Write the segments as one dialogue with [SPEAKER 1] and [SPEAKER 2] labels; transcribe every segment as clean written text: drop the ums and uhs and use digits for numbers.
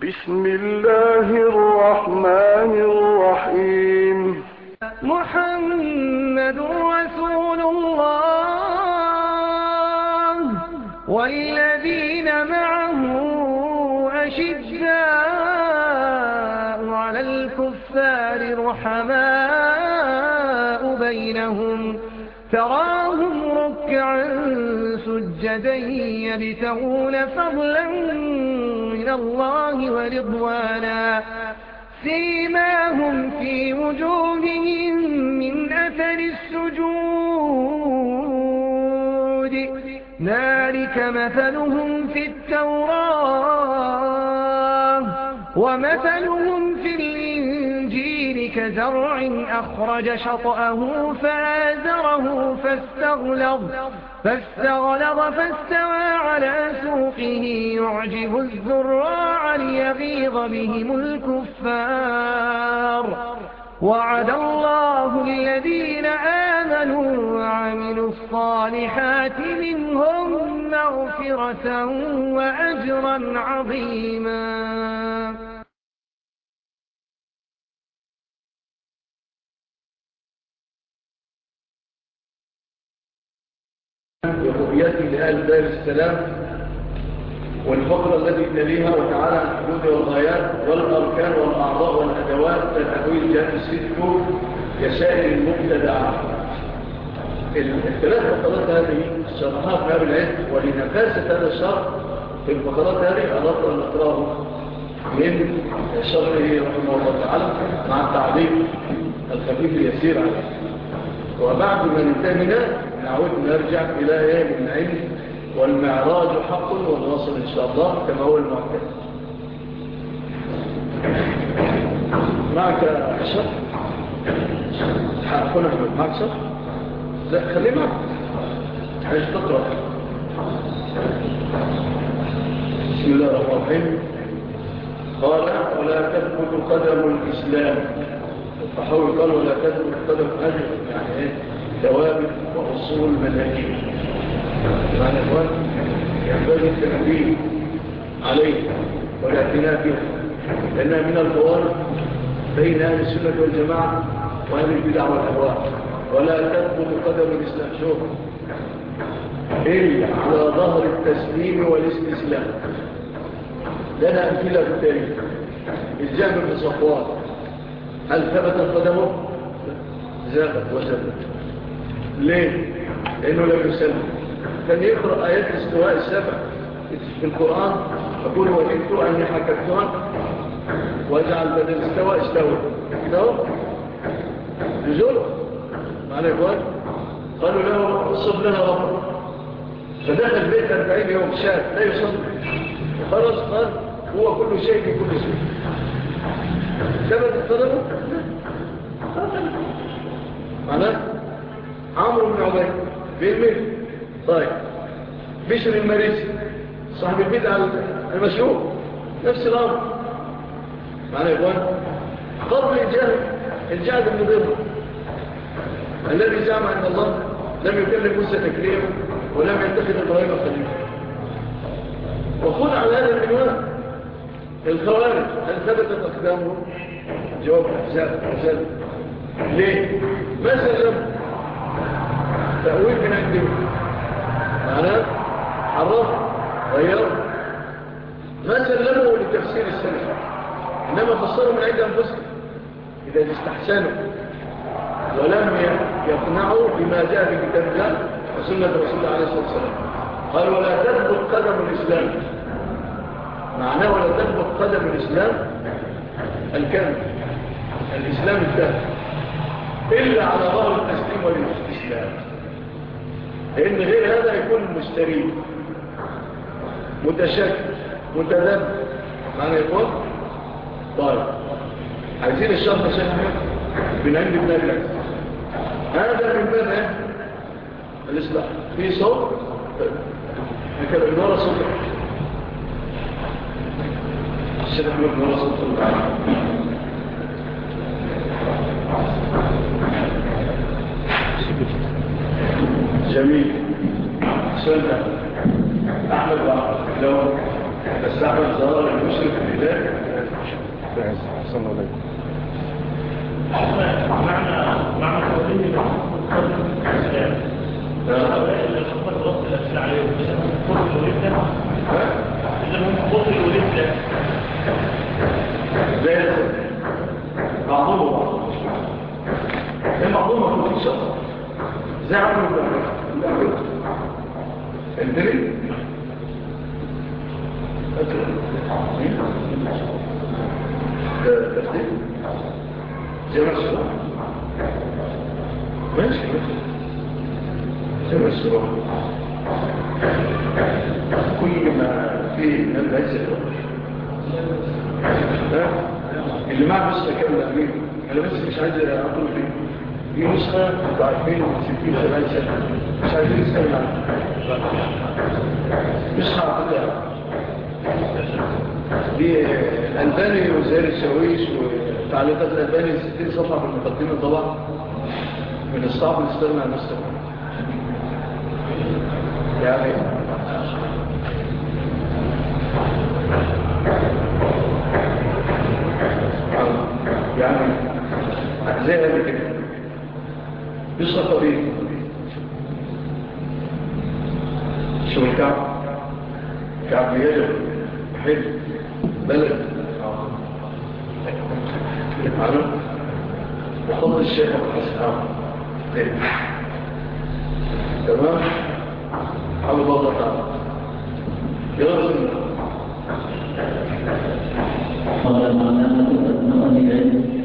[SPEAKER 1] بسم الله الرحمن الرحيم.
[SPEAKER 2] محمد رسول الله والذين معه أشداء على الكفار رحماء بينهم تراهم ركعا سجدا يبتغون فضلا من الله ورضوانا سيماهم في وجوههم من أثر السجود ذلك مثلهم في التوراة ومثلهم في الإنجيل كزرع أخرج شطأه فآزره فاستغلظ فاستوى على سوقه يعجب الزراع ليغيظ بهم الكفار وعد الله الذين آمنوا وعملوا الصالحات منهم مغفرة وأجرا عظيما.
[SPEAKER 3] ورؤيته لأهل دار السلام والفقرة التي تليها وتعالى عن الحدود والغايات والأركان والأعضاء والأدوات لتحويل جهة الست كسائر المبتدعات. الثلاث فقرات هذه شرحها في باب العلم، ولنفاسة هذا الشرح في الفقرات هذه أردت أن نقرأه من شرحه رحمه الله تعالى مع التعليق الخفيف اليسير عليه. وبعد ما ننتهي منها نعود نرجع إلى العلم والمعراج حق والواصل إن شاء الله كما هو المعتاد. معك شرح؟ حقنا معك شرح؟ لا خليه معك عايز تقرأ. بسم الله الرحمن الرحيم. قال ولا تثبت قدم الإسلام. فحاول قال ولا تثبت قدم أجل يعني ايه ثوابت وأصول منهجية. معنى إخوان ينبغي التنبيه عليه والاعتناء بها لأنها من الفوارق بين أهل السنة والجماعة وأهل البدع والأهواء. ولا تثبت قدم الإسلام شوف إلا على ظهر التسليم والاستسلام. لنا أمثلة في التاريخ. الجامع بن صفوان هل ثبت قدمه؟ زادت وزادت. ليه؟ لأنه لم يسلم. كان يقرأ آيات الاستواء السبع في القرآن يقول وجدت أني حكمتها واجعل بدل استوى استوى نزول معنى يقول قالوا له اصب لنا ربك فدخل بيت 40 يوم شاب لا يصلي خرج قال هو كل شيء بكل شيء. ثبت قدمه معناه عمرو بن عبيد بالمثل. طيب بشر المريسي صاحب البدع المشهور نفس الأمر معناه يقول قبل الجهد بن ضمر الذي زعم أن الله لم يكلم موسى تكليما ولم يتخذ إبراهيم خليلا. وخذ على هذا العنوان الخوارج هل ثبتت أقدامهم؟ جواب زاد. ليه؟ ما سلم تأويل من عندهم معناه حرف غير ما سلموا لتفسير السلف إنما فسروا من عند أنفسهم إذا استحسنوا ولم يقنعوا بما جاء في كتاب الله وسنة رسول الله عليه الصلاة والسلام. قال ولا تثبت قدم الإسلام معناه ولا تثبت قدم الإسلام الكامل الإسلام التام إلا على ظهر التسليم والاستسلام لأن غير هذا يكون مستريب متشكل متذبذب معنى يقول طيب عايزين الشرط شيخ أحمد من عند ابن أبي العز هذا من باب الإصلاح في صوت هكذا من وراء صوت الشيخ أحمد من وراء صوت جميل سنة أحمد لو بس أعمل ظهر المشرك بالله
[SPEAKER 1] أحسن عليكم.
[SPEAKER 4] معنى قولين الإسلام اللي حصل الوقت الأسئلة عليهم إذا هم قتلوا ولدنا إذا هم قتلوا ولدنا
[SPEAKER 3] لا بعضهم بعضهم في شخص زي عمرو الدري زي ما الصراحة ماشي زي ما الصراحة كل ما فيه من العزة اللي معه نسخة كاملة أمين أنا بس مش عايز أقول فيه دي نسخة بتاع 2060 سنة مش عايز يستغنى عنها نسخة عقدها دي الألباني وزير الشاويش وتعليقات الألباني 60 صفحة في المقدمة طبعا من الصعب الاستغنى عن نسخة يعني زي هذا كده نسخة طبيعي شو الكعب كعب يجب حلو بلد عرب وخلط الشيخ والحسن تمام حاول الله تعالى يا رسول الله
[SPEAKER 5] قال العلامة ابن العلم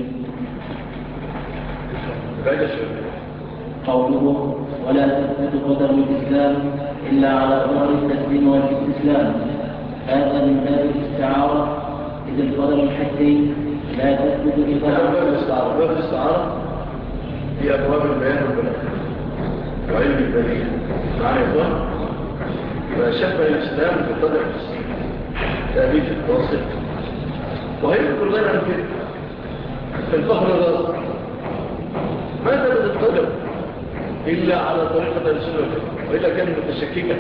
[SPEAKER 5] قوله ولا تثبت قدم الإسلام إلا على ظهر التسليم والاستسلام هذا من باب الاستعارة إذ القدم الحسي لا تثبت إلا
[SPEAKER 3] باب الاستعارة في أبواب البيان والبلاغة وعلم البلية معنى يقول فشبه الإسلام بقدر التسليم تأبيد التواصل وهي كلنا كده في الفخر الرازق ما ثبت القدم إلا على طريقة السنة وإلا كان متشككة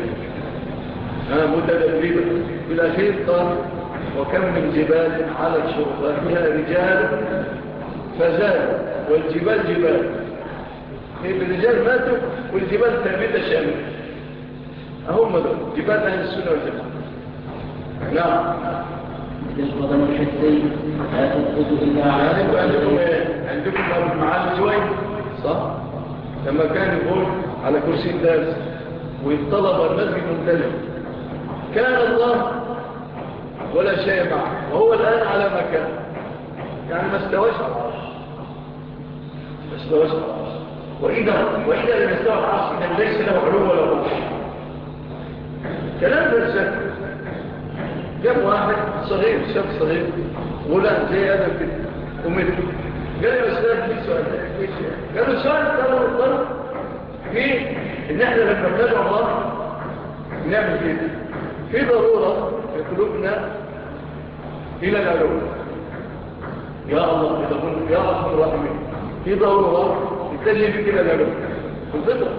[SPEAKER 3] متدربة في الأخير قال وكم من جبال على شرطاتها رجال فزالوا والجبال جبال الرجال ماتوا والجبال ثابتة شاملة هم دول جبال أهل السنة والجماعة نعم
[SPEAKER 5] القدم الحسي لا تثبت إلا على
[SPEAKER 3] عندكم أبو معالي شوي صح؟ لما كان يقول على كرسي الدرس ويطلب المسجد ممتلئ كان الله ولا شيء معه وهو الآن على مكان يعني ما استواش على العرش ما استواش على العرش وإذا لم يستوى العرش إذا ليس له علو ولا روح كلام فلسفي جاب واحد صغير شاب صغير غلام زي هذا كده ومثله قال لي أستاذ في سؤال قالوا السؤال قالوا في إن إحنا لما بندعو الله نعمل كده في ضرورة في قلوبنا إلى العلوم يا الله إذا قلت يا رحمن الرحيم في ضرورة تتجه بك إلى العلوم في الفطرة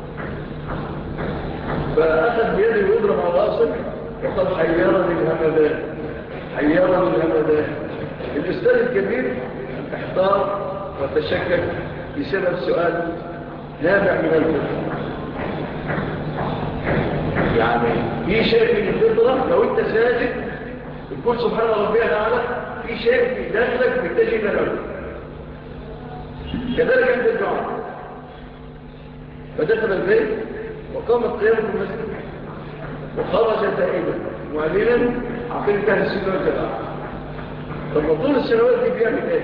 [SPEAKER 3] فأخذ بيده ويضرب على رأسه وقال حيرني الهمدان حيرني الهمدان الأستاذ الكبير احتار وتشكك بسبب سؤال نابع من الفطرة يعني في شيء من الفطرة لو انت ساجد تقول سبحان ربي الأعلى في شيء في داخلك بيتجه إلى العلو كذلك عند الدعاء فدخل البيت وقامت قيامة المسجد وخرج تائبا معلنا عقيدة أهل السنة والجماعة طب طول السنوات دي بيعمل ايه؟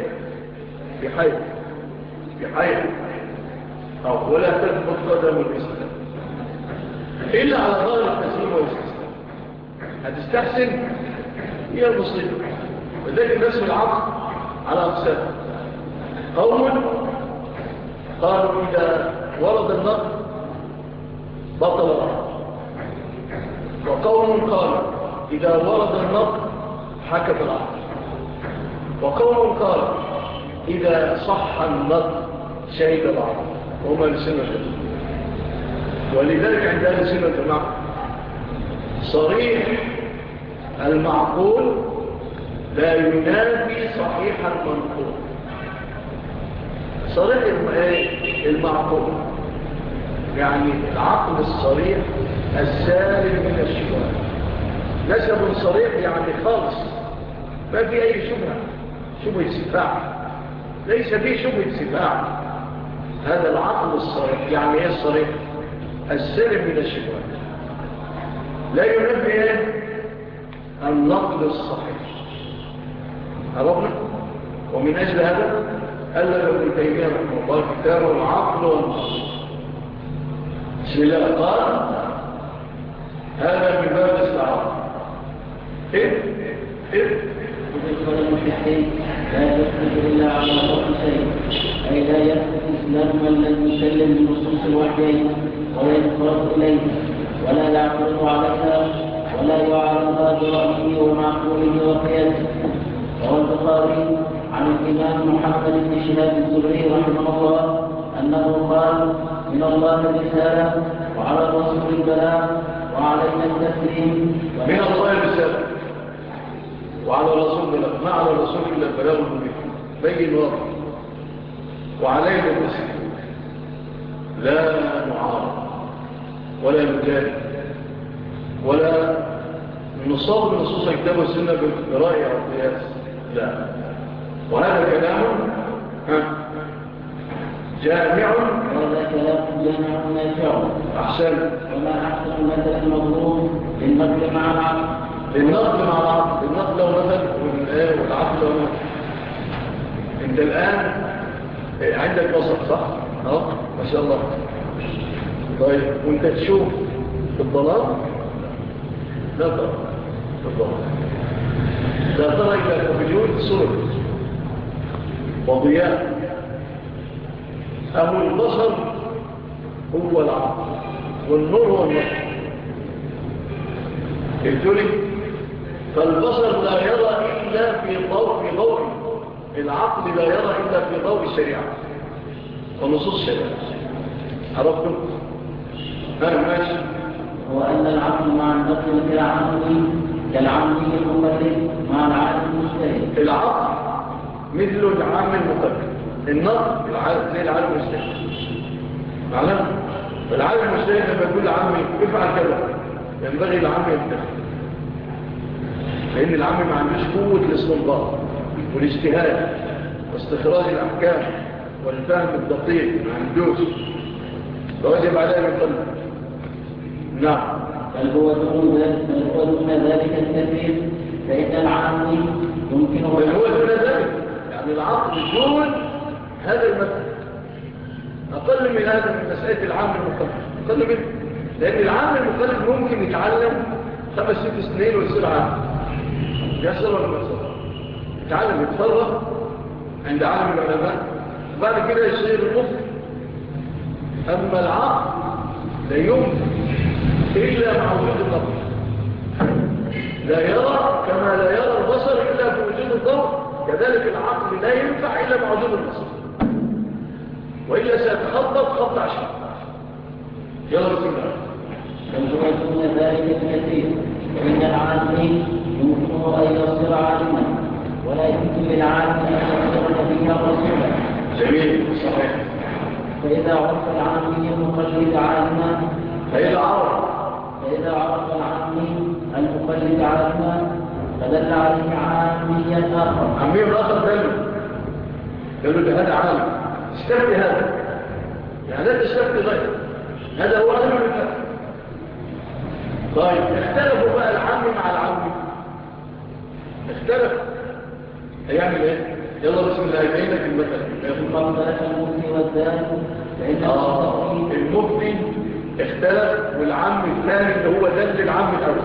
[SPEAKER 3] بحيث ولا تثبت قدم الإسلام إلا على ظاهر التسليم والاستسلام هتستحسن هي المصيبة وذلك الناس في العقل على أقسام قوم قالوا إذا ورد النقل بطل العقل وقوم قالوا إذا ورد النقل حكم العقل وقوم قالوا إذا صح النقل شهد العقل وهم لسنة ولذلك عند أهل السنة والجماعة صريح المعقول لا ينافي صحيح المنقول. صريح المعقول يعني العقل الصريح السالم من الشبهات. نسب صريح يعني خالص ما في أي شبهة سفاح، ليس فيه شبهة سفاح. هذا العقل الصريح. يعني ايه الصريح؟ السالم من الشبهات، لا ينافي النقل الصحيح. عرفنا؟ ومن أجل هذا ألف ابن تيمية رحمه الله كتابه العقل والنقل. بسم الله قال هذا من باب الاستعارة.
[SPEAKER 5] القدم الحسين لا يثبت إلا على فرق شيء، أي لا يثبت إسلام من لم يسلم بنصوص الوحيين وينفرد إليه ولا يعترض عليها ولا يعارضها برأيه ومعقوله وقياسه. روى البخاري عن الإمام محمد بن شهاب الزهري رحمه الله أنه قال: من الله الرسالة وعلى الرسول البلاغ وعلينا التسليم.
[SPEAKER 3] من الله الرسالة وعلى الرسول البلاغ، ما على الرسول إلا البلاغ المبين بين واضح، وعلينا التسليم، لا نعارض ولا نجادل ولا نصاب بنصوص الكتاب والسنة برأي أو قياس، لا. وهذا كلام جامع،
[SPEAKER 5] وهذا كلام جامع نافع.
[SPEAKER 3] أحسن.
[SPEAKER 5] وما أحسن مثلا المضروب للنقل مع العقل.
[SPEAKER 3] للنقل مع العقل، النقل له مثل والعقل له مثل. انت الآن عندك بصر صح؟ ما شاء الله. طيب وانت تشوف في الظلام؟ لا ترى في الظلام، لا ترى إلا بوجود صور وضياء. أهو البصر هو العقل والنور هو النقل. قلت لي فالبصر لا يرى إلا في ضوء العقل، لا يرى إلا في ضوء الشريعة ونصوص الشريعة. عرفتم؟ ماشي.
[SPEAKER 5] هو أن العقل مع النقل كالعامي المقلد مع العالم المجتهد.
[SPEAKER 3] العقل مثل العام المقلد، النقل زي العالم المجتهد. معناه العالم المجتهد لما يقول لعامي افعل كذا ينبغي العامي يتدخل، لأن العامي ما عندوش قوة الاستنباط والاجتهاد واستخراج الأحكام والفهم الدقيق، ما عندوش، فواجب عليه يقلد. نعم.
[SPEAKER 5] بل هو دون ذلك الكثير، فإن العامي يمكنه
[SPEAKER 3] بل هو دون ذلك، يعني العقل دون هذا المثل، أقل من هذا، من مسألة العام المقلد أقل منه، لأن العام المقلد ممكن يتعلم 5-6 سنين ويصير عام. يصل ولا ما يصل؟ يتعلم يتفرغ عند عالم العلماء بعد كده يصير مفتي. أما العقل لا يمكن إلا مع وجود النظر، لا يرى كما لا يرى البصر إلا بوجود الضوء، كذلك العقل لا ينفع إلا مع وجود البصر، وإلا سيتخطط خط عشان. يلا بسم الله.
[SPEAKER 5] بل هو دون ذلك الكثير، فإن العالم يمكنه أن يصير عالما، ولا يمكن للعالم أن يصير نبيا رسولا.
[SPEAKER 3] جميل صحيح.
[SPEAKER 5] فإذا عرف العامي المقلد عالما فإذا عرف العامي المقلد عالما فدل عليه عاميا آخر.
[SPEAKER 3] عاميا آخر قالوا ده هذا عالم، استفتي هذا، يعني لا تستفتي غير هذا هو علم الفتح. طيب اختلفوا بقى العامي مع العامي، اختلفوا هيعمل ايه؟ يلا بسم الله يبين لك المثل.
[SPEAKER 5] ثم اختلف المفتي والدان فإن
[SPEAKER 3] المفتي اختلف والعم الثاني اللي هو دل العم الأول،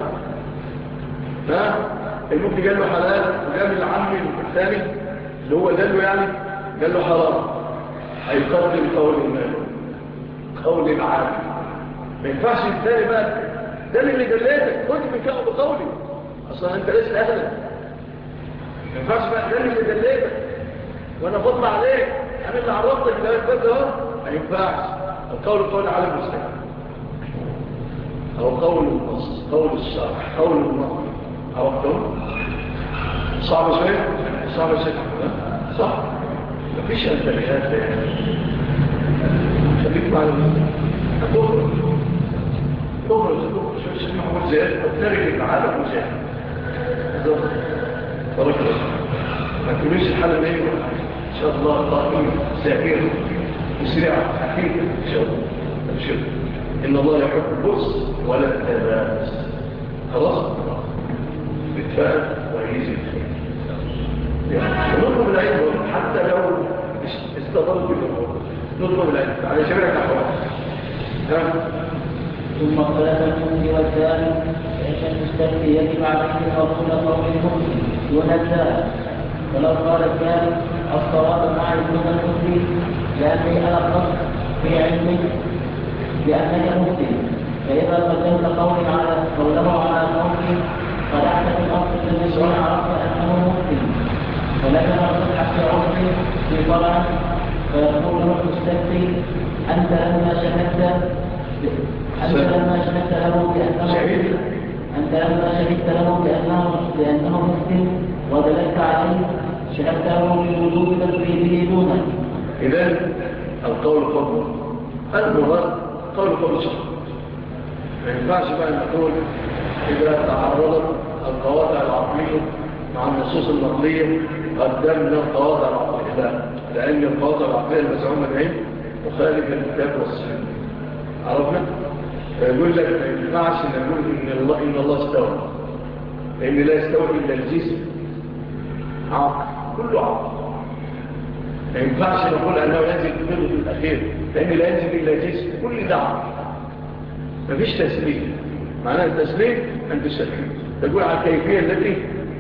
[SPEAKER 3] المفتي قال له حلال وقال العم الثاني اللي هو دله يعني قال له حرام، هيقدم قول العام. ما ينفعش الثاني بقى ده اللي دلتك خد بكاء بقولي، اصلا انت لسه اهلا. ما ينفعش بقى ده اللي دلتك وانا بطلع عليك انا اللي عرفتك ده كده. ما ينفعش. القول قول على المسلم او قول النص، قول الشرع، قول النقل، عرفتم؟ صعب شوية؟ صعب شوية صح؟ مفيش أنتبهات خليك مع هتخرج شوية الشيخ محمود زياد وترك العالم وزياد بالظبط بارك الله ما تقوليش الحالة دي إن شاء الله طائم ساكن مسرع حقيقة إن شاء الله أبشر إن الله يحب البؤس ولا التباس خلاص بتفاءل ويزيد ونطلب العلم حتى لو استضرت بالأمور نطلب العلم على شبيرك أحوال
[SPEAKER 5] ثم اختلف المفتي والثاني فإن المستفتي يجب عليه قبول قول المفتي دون الثاني ولو قال الثاني الصواب معي دون المفتي لأني أنا القصد في علمي لأنني مفتي فإذا قدمت قوله على قولي فدعت في الأصل الذي عرفت أنه مفتي ولكن الصحة في عرفي في فرع فيقول له المستفتي أنت لما شهدت بأنه مفتي ودللت عليه شهدته بوجوب تقليده دونه.
[SPEAKER 3] إذن القول قول المراد قول قول شرع ما ينفعش بقى نقول إذا تعرضت القواطع العقلية مع النصوص النقلية قدمنا القواطع العقلية لا لأن القواطع العقلية المزعومة العلم مخالف للكتاب والسنة عرفنا؟ فيقول لك ما ينفعش نقول إن الله استوى لأن لا يستوى إلا الجسم عقل كله عقل ما ينفعش نقول أنه ينزل في الثلث الأخير لأن لا ينزل إلا جسم كل ده عقل ما فيش تسليم معناه التسليم أن تسلم تقول على الكيفية التي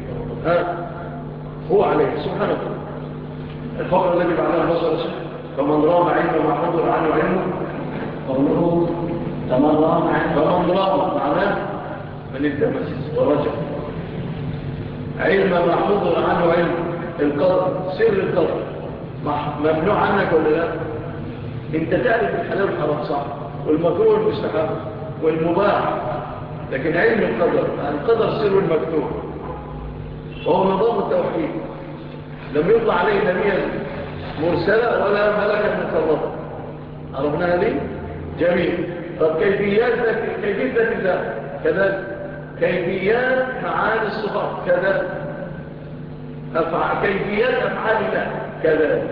[SPEAKER 3] هو عليه سبحانه وتعالى الفقر الذي بعدها بصر فمن رام علم ما حضر عنه علمه
[SPEAKER 5] قوله فمن رام
[SPEAKER 3] معناه من التمس ورجع علم ما حضر عنه علم القدر سر القدر ممنوع عنك ولا لا انت تعرف الحلال والحرام صح والمكروه والمستحب والمباح لكن علم القدر سر المكتوب وهو نظام التوحيد لم يطلع عليه نبيا مرسلة ولا ملكا مكرمة عرفناها ليه؟ جميل طب كيفيات ذات الله كذلك كيفيات معاني الصفات كذلك كيفيات أفعال الله كذلك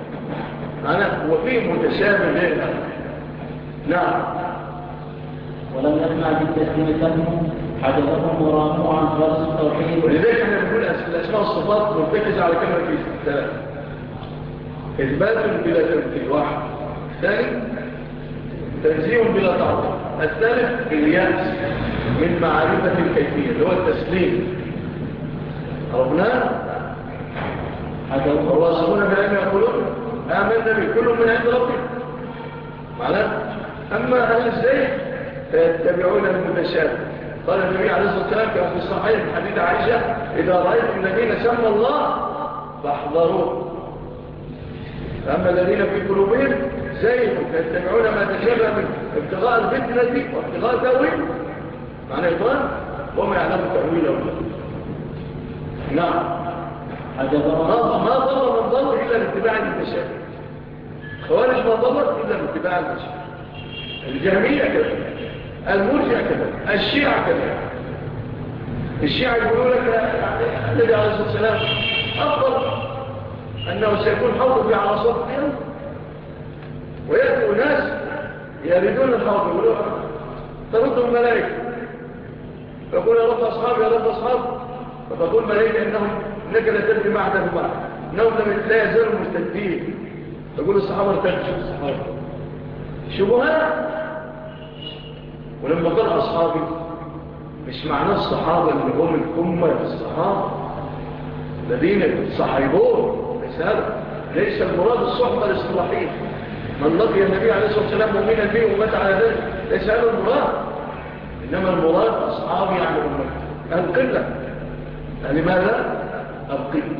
[SPEAKER 3] وفيه متشابه غير هذا نعم
[SPEAKER 5] ولم يسمع بالتسليم فهمه حدثهم وراموا عن خالص التوحيد
[SPEAKER 3] ولذلك احنا بنقول الأسماء والصفات مرتكز على كلمة في ثلاثة إثبات بلا تمثيل واحد الثاني تنزيه بلا تعطيل الثالث اليأس من معرفة الكيفية اللي هو التسليم عرفناه الراسخون بالعلم يقولون آمنا به كل من عند ربهم معناه أما أهل الزيت فيتبعون المتشابه قال النبي عليه الصلاة والسلام في الصحيح من حديث عائشة إذا رأيتم الذين سموا الله فاحذروه أما الذين في قلوبهم زيغ فيتبعون ما تشابه من ابتغاء الفتنة وابتغاء تأويل معنى إطران وما يعلم تأويله نعم ما ضل من ضل إلا باتباع المتشابه خوارج ما ضلت إلا باتباع المتشابه الجهمية كذا المرجع كذا الشيعة كذا الشيعة يقولوا لك يعني النبي عليه الصلاة والسلام أفضل أنه سيكون حوضه على صوت القيام ويأتوا ناس يريدون الحوض يقولوا تردوا الملائكة فيقول يا رب أصحاب يا رب أصحاب فتقول الملائكة إنك لا تدري ما عدد بعض إنهم لا يزالوا مستدين فيقول الصحابة ارتدشوا الصحابة شبهات ولما قال أصحابي مش معنى الصحابة اللي هم الأمة الصحابة الذين صحيبون ليس المراد الصحبة الاصطلاحية من لقي النبي عليه الصلاة والسلام مؤمنا به ومات على ذلك ليس هذا المراد إنما المراد أصحابي يعني أمتي القلة لماذا؟ القلة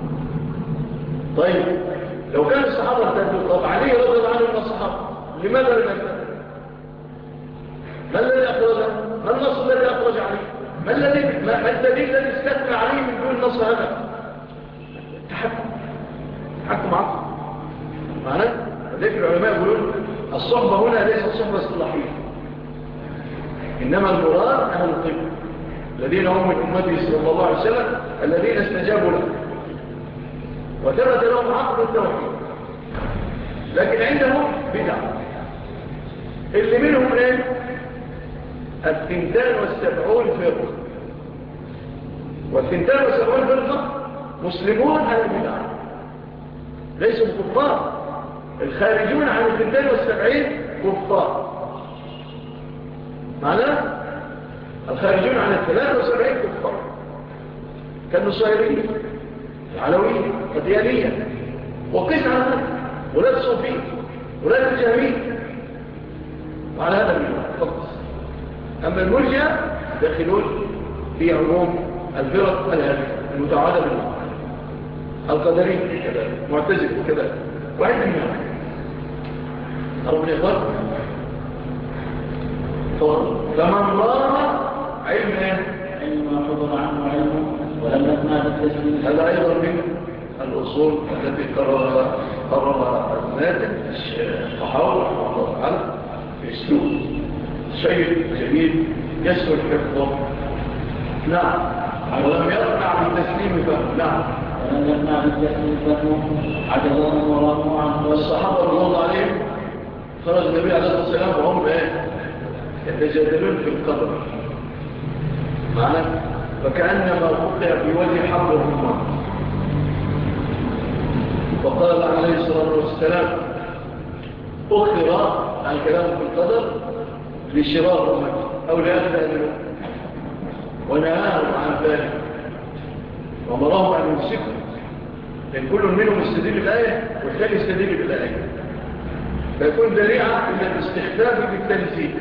[SPEAKER 3] طيب لو كان الصحابة ارتدوا طب عليه رضي الله عنه من الصحابة لماذا لم يرتدوا؟ ما الذي أخرجه؟ ما النص الذي أخرج عليه؟ ما الدليل الذي استثنى عليه من دون نص هذا؟ تحكم عقل معناه. ذلك العلماء يقولون الصحبة هنا ليست صحبة اصطلاحية، إنما المراد أهل القبلة الذين هم من أمته صلى الله عليه وسلم الذين استجابوا له وثبت لهم عقد التوحيد، لكن عندهم بدع. اللي منهم ايه؟ 72 فرقة، وال72 فرقة مسلمون أهل البدع ليسوا كفار. الخارجون عن 72 كفار، معناه الخارجون عن 73 كفار كالنصيرية العلوية القديانية وقس على هذا، ولا الصوفية ولا الجهمية وعلى هذا الفقص. أما المرجع داخلون في عموم الفرق المتعادة بالله، القدرين كذا، معتزل كذا، واحد منهم ربنا يقول فمن رام علم
[SPEAKER 5] ما حضر عنه علمه ولم يسمع بالتسليم.
[SPEAKER 3] هذا أيضا من الأصول التي قررها الناتج الصحاوي رحمه الله تعالى في أسلوب شيء جميل يسهل حفظه. نعم. ولم يقنع بالتسليم فهمه. نعم.
[SPEAKER 5] ولم يقنع بالتسليم فهمه عجزهم وراموا عن
[SPEAKER 3] الصحابة رضي الله عليهم خرج النبي عليه الصلاة والسلام وهم يتجادلون في القبر معنى فكأنما وقع في وجه حبر الرمان، وقال عليه الصلاة والسلام أخر الكلام في القدر لشرار أمتي أو لأهل ونهاهم عن ذلك ومرهم أن يمسكوا، لأن كل منهم يستدل بالآية والثاني يستدل بالآية، فيكون ذريعة إلى الاستخفاف بالتنزيل.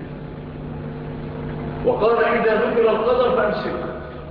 [SPEAKER 3] وقال إذا ذكر القدر فأمسكوا،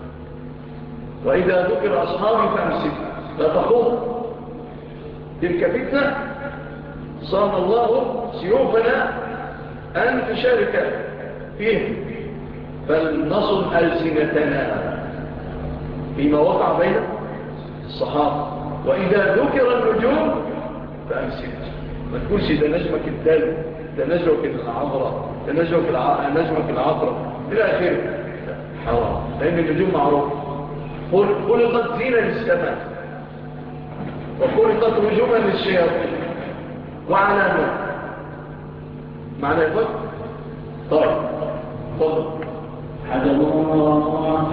[SPEAKER 3] وإذا ذكر أصحابي فأمسكوا لا تخوض تلك فتنة صام الله سيوفنا أن تشارك فيه، فلنصل ألسنتنا فيما وقع بين الصحابة. وإذا ذكر النجوم فأمسك، ما تقولش ده نجمك الدل، ده نجمك العذراء، ده نجمك العذراء إلى آخره، حرام، لأن النجوم معروف خلقت زينة للسماء وخلقت رجوما للشياطين وعلامات معنى يقول طيب فضل
[SPEAKER 5] حجبهم وراموا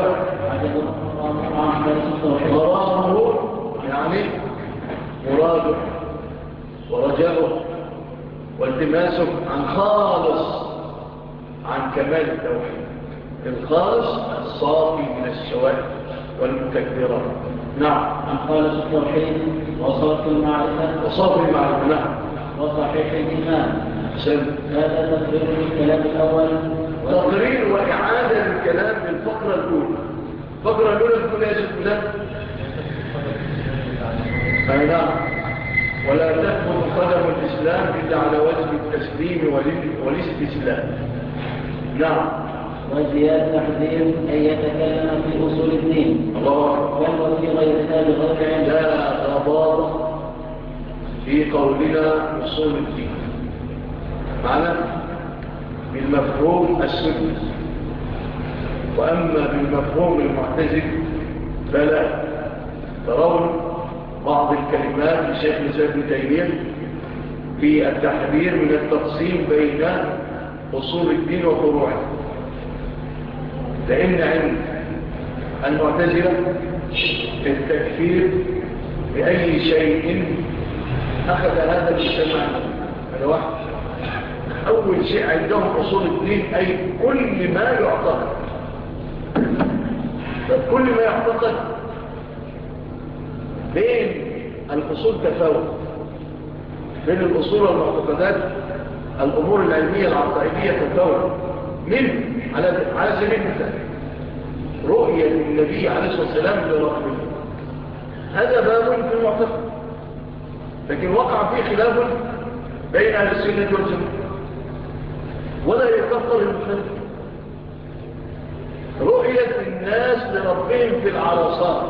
[SPEAKER 3] مرامه يعني مراده ورجاؤه والتماسه عن خالص عن كمال التوحيد الخالص الصافي من الشوائب والمكدرات. نعم.
[SPEAKER 5] عن خالص التوحيد وصافي المعرفة
[SPEAKER 3] نعم.
[SPEAKER 5] وصحيح الإيمان.
[SPEAKER 3] هذا
[SPEAKER 5] تقرير الكلام الأول
[SPEAKER 3] تقرير وإعادة الكلام بالفقرة الأولى. الفقرة الأولى تقول يا شيخ فلان نعم. ولا تثبت قدم الإسلام إلا على وجه التسليم والاستسلام. نعم.
[SPEAKER 5] وزيادة تحذير أن يتكلم في أصول الدين وهو في غيرها بغير علم.
[SPEAKER 3] لا غضاضة في قولنا أصول الدين معنى بالمفهوم السني، وأما بالمفهوم المعتزل فلا. ترون بعض الكلمات لشيخ الإسلام ابن تيمية في التحذير من التقسيم بين أصول الدين وفروعه، لأن عند المعتزلة التكفير بأي شيء أخذ هذا المجتمع هذا واحد. أول شيء عندهم أصول الدين أي كل ما يعتقد، فكل ما يعتقد بين الأصول تفاوت بين الأصول والمعتقدات. الأمور العلمية العقائدية تفاوت من على سبيل المثال رؤية النبي عليه الصلاة والسلام لرحمه، هذا باب في المعتقد، لكن وقع فيه خلاف بين أهل السنة والجماعة ولا يكفر المخالف. رؤية الناس لربهم في العرصات.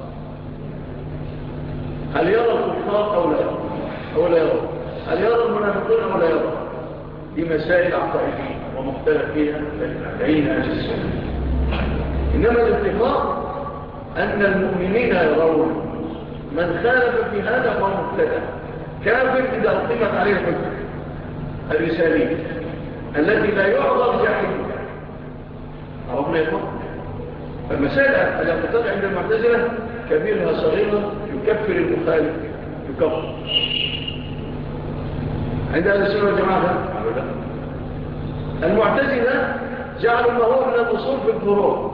[SPEAKER 3] هل يرى الكفار أو لا يرى؟ أو لا يرى؟ هل يرى المنافقون أو لا يرى؟ دي مسائل عقائدية ومختلف فيها بين أهل السنة. إنما الاتفاق أن المؤمنين يرون. من خالف في هذا فهو مبتدع كافر إذا أقيمت عليه الحجة الرسالية التي لا يعذر جاحدها. عرفنا يا إخوان؟ فالمسائل الاعتقاد عند المعتزلة كبيرها صغيرة يكفر المخالف يكفر. عند أهل السنة والجماعة المعتزلة جعلوا ما هو من الأصول في الفروع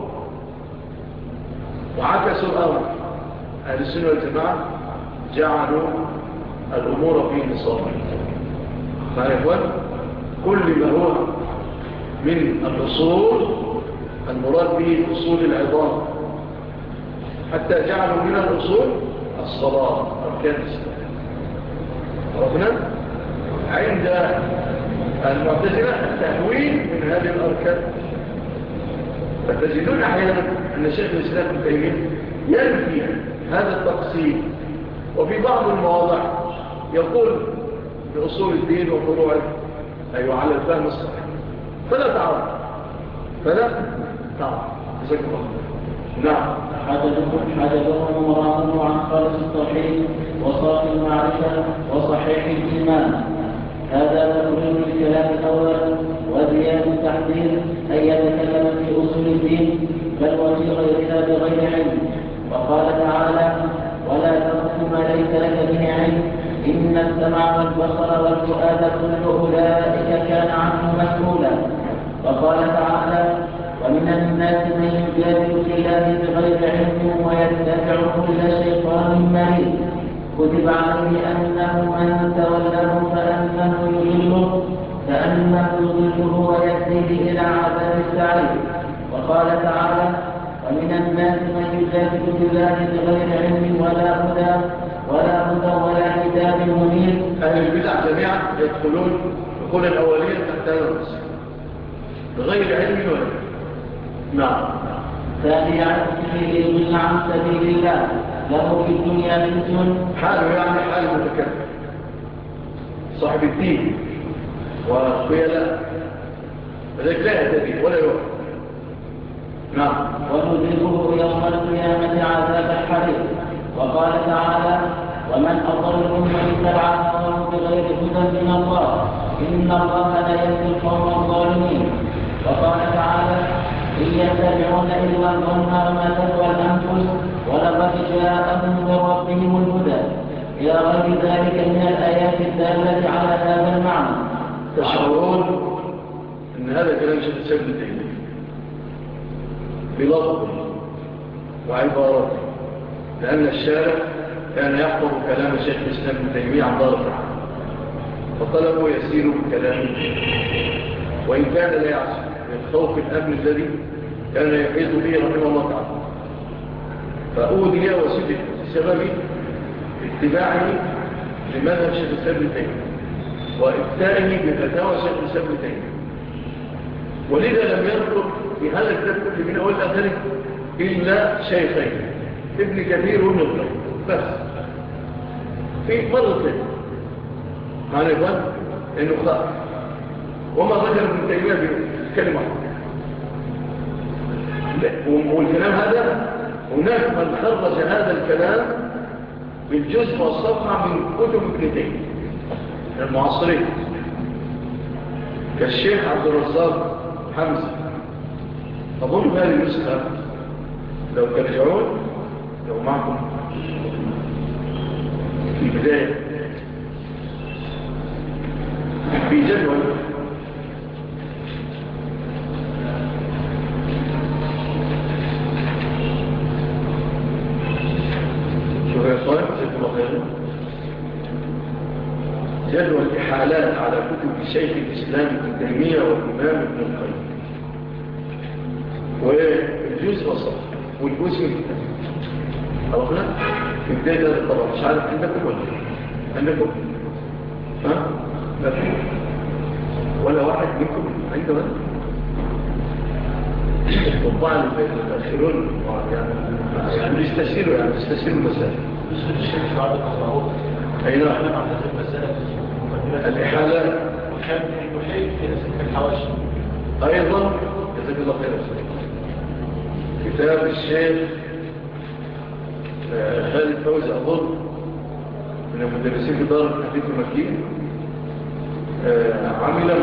[SPEAKER 3] وعكسوا الأمر. أهل السنة والجماعة جعلوا الأمور في نصاب. فعرفوا كل ما هو من الأصول المراد به أصول العظام حتى جعلوا من الأصول الصلاة أركان الصلاة. عرفنا عند المعتزلة التهوين من هذه الأركان. فتجدون أحيانا أن شيخ الإسلام ابن تيمية ينفي هذا التقسيم وفي بعض المواضع يقول بأصول الدين وفروعه أيوة على الفهم الصحيح فلا تعرض جزاك الله. نعم.
[SPEAKER 5] حدثهم مرامه عن خالص التوحيد وصافي المعرفة وصحيح الإيمان. هذا تقرير الكلام الأول وزيادة التحذير أن يتكلم في أصول الدين بل وفي غيرها بغير علم. وقال تعالى ولا تقف ما ليس لك به علم إن السمع والبصر والفؤاد كل أولئك كان عنه مسؤولا. وقال تعالى ومن الناس من يجادل في الله بغير علم ويتبع كل شيطان مريض كتب عليه أنه من تولاه فأنه يضله ويهديه إلى عذاب السعير. وقال تعالى ومن الناس من يجادل في الله بغير علم ولا هدى ولا كتاب منير.
[SPEAKER 3] أهل البدع جميعا يدخلون دخول الأولين تحت هذا النص بغير علم ولا. نعم.
[SPEAKER 5] ثاني عكسه ليضل عن سبيل الله له في الدنيا خزي
[SPEAKER 3] حاله يعني حال متكبر صاحب الدين وخيلاء فذلك لا يهتدي ولا يوفق. نعم.
[SPEAKER 5] ونذيقه يوم القيامة عذاب الحريق. وقال تعالى ومن أضل ممن اتبع هواه بغير هدى من الله إن الله لا يهدي القوم الظالمين. وقال تعالى إن يتبعون إلا الظن وما تهوى الأنفس ولقد جاءهم من ربهم الهدى إلى غير ذلك من الآيات الدالة على هذا المعنى.
[SPEAKER 3] تشعرون أن هذا كلام شيخ الإسلام ابن تيمية بلفظه وعبارته لأن الشارع كان يحفظ كلام شيخ الإسلام ابن تيمية عن ظهر القرآن فطلبوا يسيروا بكلامه وإن كان لا يعصي من خوف الأمن الذي كان يحيط به رحمه الله تعالى فأودي وسجد بسبب اتباعه لمذهب شيخ الإسلام ابن تيمية وإفتائه بفتاوى شيخ الإسلام ابن تيمية. ولذا لم يذكر في هذا الكتاب كله من أول آخره إلا شيخين ابن كثير وابن القيم بس في مرتين معنى إخوان إنه خاف وما ذكر ابن تيمية بكلمة والكلام هذا هناك من خرج هذا الكلام بالجزء والصفحة من كتب ابن تيمية المعاصرين كالشيخ عبد الرزاق حمزة. أظن هذه النسخة لو ترجعون لو معكم في بداية في جدول شوف يا إخوان جدول إحالات على كتب الشيخ الإسلام ابن تيمية والإمام ابن القيم والجزء وصف والجزء عرفنا في بداية هذا الطبع مش عارف عندكم ولا عندكم لا ولا واحد منكم عنده الطباع المتأخرون يعني بيستشيروا المسائل.
[SPEAKER 4] الشيخ بعد القضاء
[SPEAKER 3] أي نعم. الإحالات
[SPEAKER 4] وكان المحيط في أسفل الحواشي
[SPEAKER 3] أيضا جزاك الله خير. كتاب الشيخ خالد فوزي أظن من المدرسين في دار الحديث المكي عمل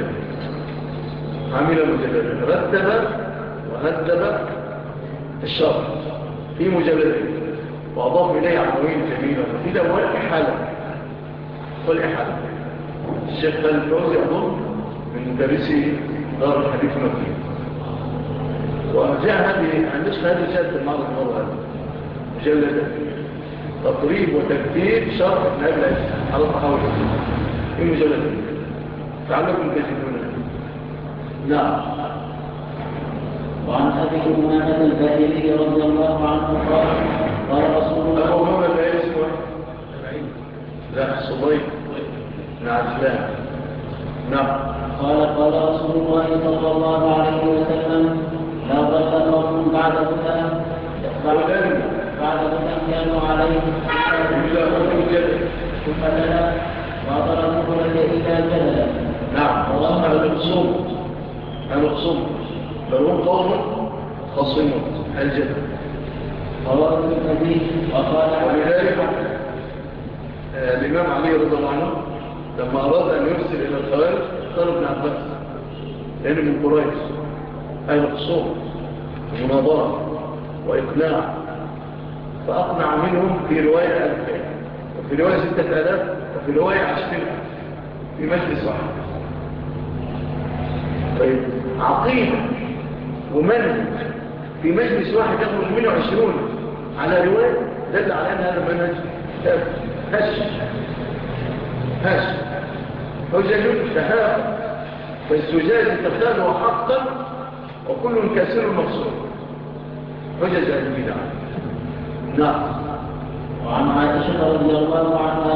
[SPEAKER 3] مجلدا رتب وهذب الشرح في مجلدين وأضاف إليه عناوين جميلة وفي والإحالة الشيخ خالد فوزي أظن من مدرسي دار الحديث المكي. وجاء النسخة هذه جاءت في المعرض المرة هذا مجلدا تقريب وترتيب شرح ابن أبي العز على الطحاوي في مجلدين لعلكم تجدونه.
[SPEAKER 5] نعم. وعن أبي أمامة الباهلي رضي الله عنه قال رسول الله
[SPEAKER 3] أبو أمامة الباهلي اسمه لا صبيب نعجلان. نعم.
[SPEAKER 5] قال رسول الله صلى الله عليه وسلم لا ضل قوم بعد هدى كانوا عليه
[SPEAKER 3] إلا أمم جدل
[SPEAKER 5] ثم تلا وضربوا لك إلا جدلا.
[SPEAKER 3] نعم. وصنع الخصوم بل هم قوم خصمون الجدل.
[SPEAKER 5] رواه الترمذي وقال
[SPEAKER 3] ولذلك الإمام علي رضي الله عنه لما أراد أن يرسل إلى الخوارج اختار ابن عباس لأنه من قريش أهل الخصوم ومناظرة وإقناع فأقنع منهم في رواية 1000 وفي رواية 6000 وفي رواية 20,000 في مجلس واحد. طيب عقيدة ومنهج في مجلس واحد يخرج منه 20 على رواية دل على أن هذا منهج هش حجج تهاب فالزجاج تخاله حقا وكل كاسر مقصود حجج البدع. نعم.
[SPEAKER 5] وعن عائشة رضي الله عنها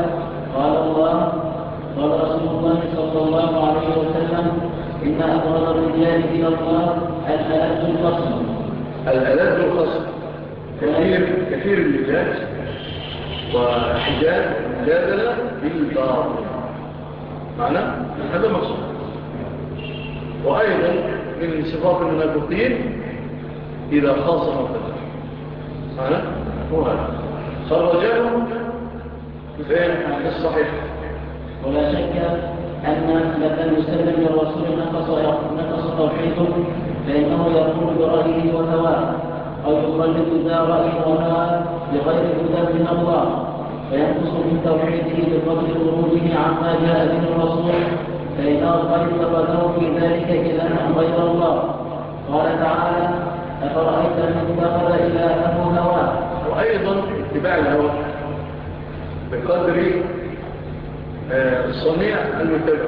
[SPEAKER 5] قال رسول الله صلى الله عليه وسلم إن أبغض الرجال إلى الله
[SPEAKER 3] الألد الخصم كثير اللجاج وحجاج مجادلة بالباطل معنى هذا مقصود. وأيضا من صفات المنافقين إذا خاصم القدر معنى هو هذا خرجانه في الصحيح.
[SPEAKER 5] ولا شك أن لم يسلم للرسول نقص توحيده فإنه يقول برأيه وهواه أو يخلد ذا رأي وهواه بغير هدى من الله فينقص من توحيده بفضل خروجه عما جاء به الرسول فإنه قد اتخذه في ذلك إلها غير الله. قال تعالى أفرأيت من اتخذ إلهه هواه.
[SPEAKER 3] وأيضا اتباع الهوى بقدر الصنيع المتبع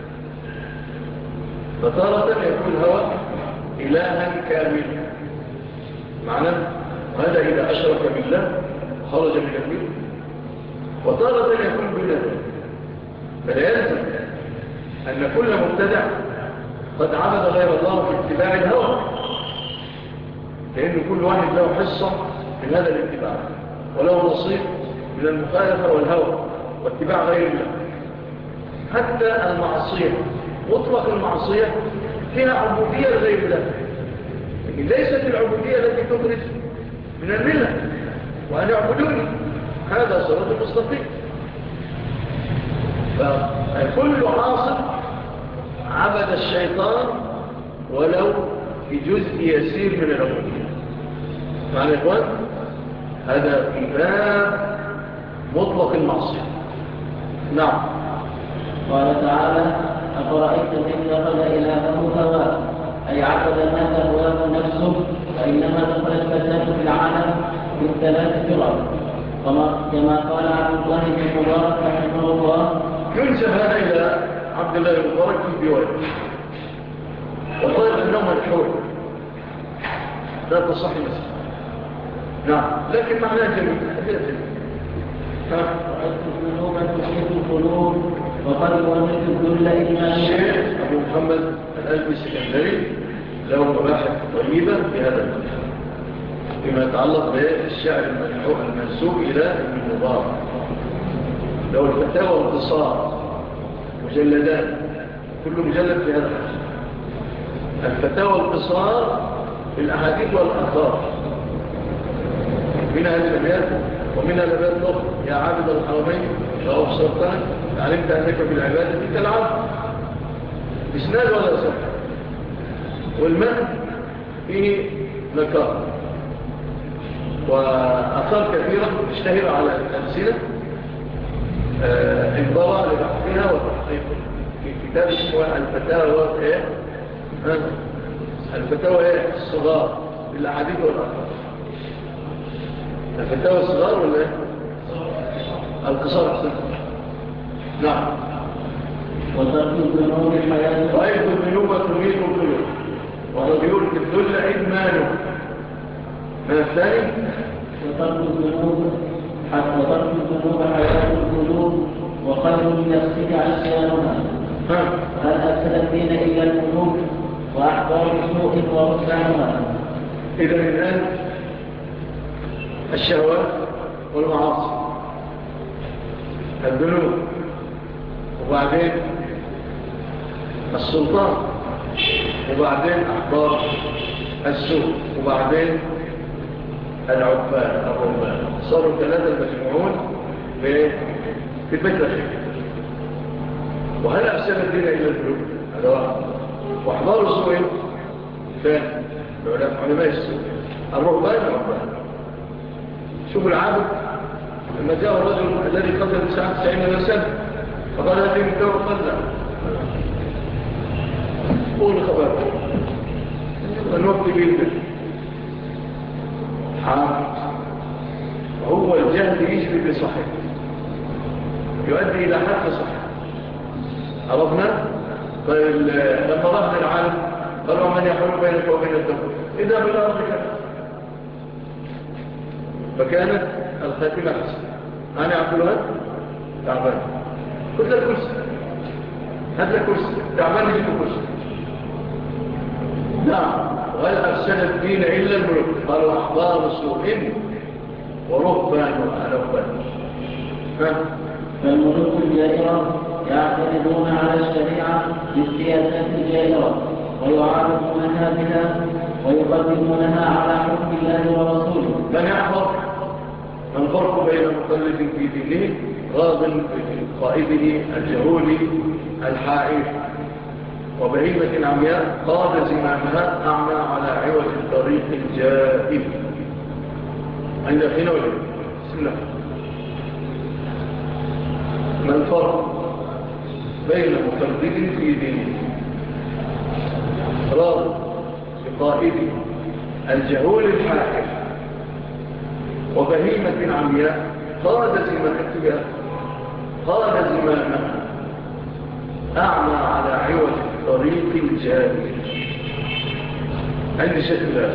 [SPEAKER 3] فتارة يكون الهوى إلها كاملا معنى هذا إذا أشرك بالله خرج من الدين وتارة يكون بالله. فلا يلزم أن كل مبتدع قد عبد غير الله في اتباع الهوى لأن كل واحد له حصة من هذا الاتباع وله نصيب من المخالفة والهوى واتباع غير الله. حتى المعصية مطلق المعصية فيها عبودية لغير الله لكن ليست العبودية التي تخرج من الملة وأن يعبدوني هذا صراط المستقيم. فكل عاصم عبد الشيطان ولو في جزء يسير من العبودية. معنى إخوان هذا في باب مطلق المعصية. نعم.
[SPEAKER 5] قال تعالى أفرأيت من اتخذ إلهه هواه أي عبد ما تهواه نفسه فإنما دخل الفساد في العالم من 3 فرق كما قال عبد الله بن مبارك رحمه الله.
[SPEAKER 3] ينسب هذا إلى عبد الله بن مبارك في بيوان وطيب أنه ملحول لا تصح المسألة. نعم لكن معناه جميل.
[SPEAKER 5] رأيت الذنوب تحيط القلوب وقد ورمت الذل إيمانيا.
[SPEAKER 3] الشيخ أبو محمد الألبي السكندري له مباحث طيبة في هذا المجال فيما يتعلق بالشعر المنسوب إلى ابن المبارك. لو الفتاوى والقصار مجلدان، كل مجلد في هذا الحجم. الفتاوى والقصار في الأحاديث والآثار، منها الأبيات ومنها الأبيات الأخرى: يا عابد الحرمين لو أبصرتنا علمت أنك في العبادة كالعبد، إسناد ولا صح. والمن فيه نكار وآثار كثيرة تشتهر على الألسنة، انضرى لبحثها وتحقيقها في كتاب اسمه الفتاوى الفتاوى الصغار بالأحاديث والآثار. الفتاوى الصغار ولا القصار أحسن؟ نعم.
[SPEAKER 5] وترك الذنوب حياة
[SPEAKER 3] رأيت الذنوب تميت الذنوب والرجل في الذل إدمانه. ما الثاني؟
[SPEAKER 5] وترك الذنوب حياة القلوب وخير لنفسك عصيانها. هل أفسد الدين إلا الملوك وأحضار سوء ورسعها.
[SPEAKER 3] إذا الآن الشهوات والمعاصي، الذنوب، وبعدين السلطان، وبعدين أحضار السوء، وبعدين العباد الرهبان. صاروا ثلاثة المجموعون في بيت الخير. وهل أفسد الدين إلا الذنوب؟ هذا واحد. وأحضار السوء فين؟ علماء السوء، الرهبان والعباد. شوف العابد لما جاء الرجل الذي قتل 99 سنة فقال هذه من دور قتل قول خبر الوقت جدا حافظ. هو الجهل يجري بصحيح يؤدي إلى حد صحيح. عرفنا؟ لما رأى العالم قالوا من يحول بينك وبين الدول إذا بالأرض كذا، فكانت الخاتمة حسن. أنا أعقلها تعبان، خذ لك كرسي، هذا كرسي تعبان يجيب كرسي. نعم. وهل أفسد الدين إلا الملوك؟ قالوا أحضار سوء ورهبان وألوبان.
[SPEAKER 5] فالملوك الجائرة يعتمدون على الشريعة بالسياسات الجائرة ويعارضونها بها ويقدمونها على حكم الله ورسوله.
[SPEAKER 3] من يحفظ الفرق بين مقلد في دينه راض بقائده الجهول الحائف وبهيمة عمياء قاد زمامها أعمى على عوج الطريق الجائب. عند حين وجد بسم الله. ما الفرق بين مقلد في دينه راض بقائده الجهول الحائف وبهيمة عمياء قاد زمامها أعمى على عوج الطريق الجائب. عندي شكل هذا.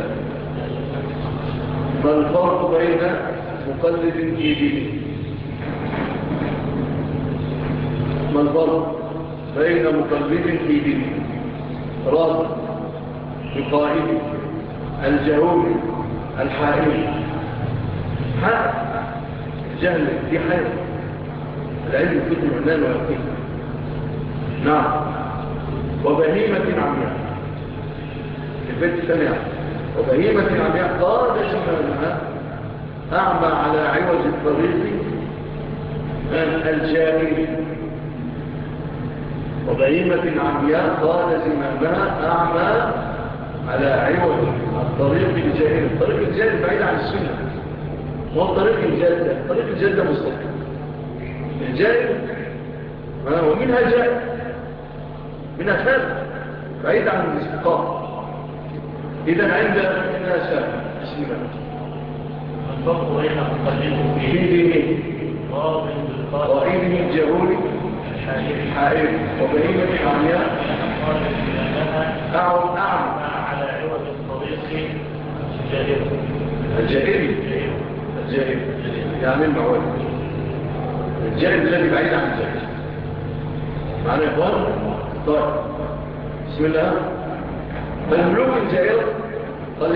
[SPEAKER 3] ما الفرق بين مقلد في دينه؟ ما الفرق بين مقلد في دينه راض بقائده الجهول الحائل؟ حق جهل دي حاجة العلم كتب عنان ويقين. نعم. وبهيمة عمياء البيت الثانية. وبهيمة عمياء قاد زمامها أعمى على عوج الطريق الجائر. وبهيمة عمياء قاد زمامها أعمى على عوج الطريق الجائر. الطريق الجائر بعيد عن السنة، وهو طريق الجادة. طريق الجادة مستقيم. الجائر ومنها جائر منها ثابت بعيد عن الاستقامة. إذا عند الناس بسم الله.
[SPEAKER 4] الفرق بين مقلد
[SPEAKER 3] في دينه قائده الجهول حائر وبهيمة عمياء أعمى
[SPEAKER 4] على عوض الطريق
[SPEAKER 3] الجائري يعني المعول الجائر الذي بعيد عن الجائر. معنا يا إخوان؟ طيب بسم الله. فالملوك الجائرة قال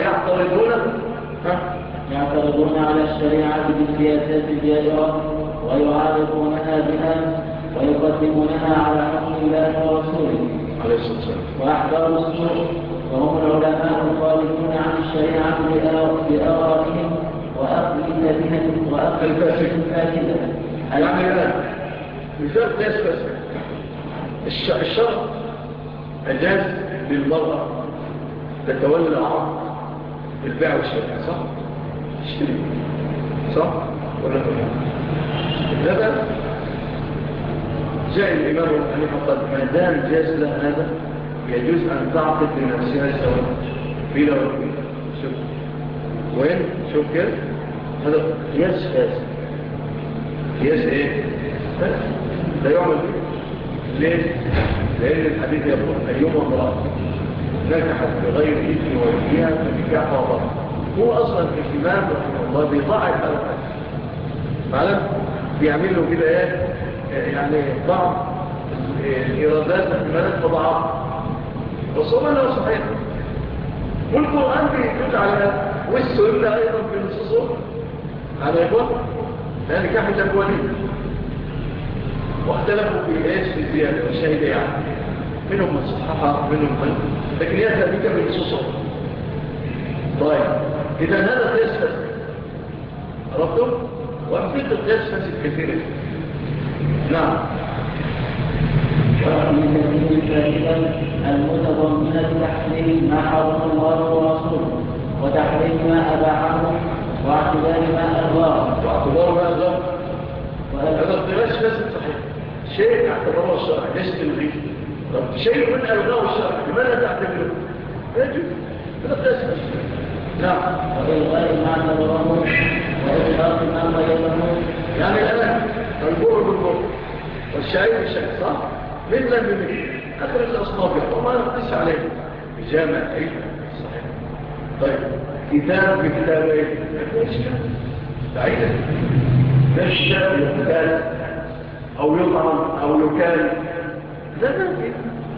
[SPEAKER 5] يعترضون على الشريعة بالسياسات الجائرة ويعارضونها بها ويقدمونها على حكم الله ورسوله
[SPEAKER 3] عليه الصلاة والسلام
[SPEAKER 5] وأحبار السوء وهم العلماء الخالفون عن الشريعة بآرائهم وأقلتهم الفاسدة.
[SPEAKER 3] يعني الآن مثال قياس فاسد. الشرع أجاز للمرأة تتولى عرض البيع والشراء، صح؟ تشتري، صح؟ ولا لا بقى جاء الإمام أبو حنيفة قال ما دام جاز لها هذا يجوز أن تعقد لنفسها الزواج بلا وكيل. شوف وين؟ شوف كده هذا قياس فاسد. قياس ايه؟ فاسد لا يعمل فيه. ليه؟ لأن الحديث يقول أيما امرأة نجحت بغير إذن وليها فنكاحها باطل. هو أصلا الإمام رحمه الله بيضاعف هذا الحديث معلم بيعمل له كده ايه يعني بعض الإرادات احتمالات تضعف وصولا له صحيح. والقرآن بيدل على والسنة أيضا في نصوصه على إخوان لأن نكاح الأولين واختلفوا في إيش في الزيادة والشهيدة يعني منهم من صححها منهم من لكن هي ثابتة من نصوصه. طيب إذا هذا قياس فاسد عرفتم؟ وأمثلة القياس فاسد كثيرة. نعم
[SPEAKER 5] ومن فاسدا المتضمنة تحريم ما حرم الله ورسوله وتحريم ما أباحه واعتبار ما أغلاه
[SPEAKER 3] هذا القياس فاسد صحيح. شيء اعتبره الشرع ليش تلغيه؟ طب شيء من ألغاه الشرع لماذا تعتبره؟ يجب هذا قياس فاسد. نعم
[SPEAKER 5] وإلغاء ما اعتبره وإطلاق ما غيره.
[SPEAKER 3] يعني الآن البر بالبر والشعير بالشعير صح؟ مثلا بمثل آخر الأصناف وما نقص عليه بجامع عيد صحيح. طيب كتاب بكتابين ليش كتاب؟ بعيدا ليش كتاب يقتال أو يطعم أو يكال لا في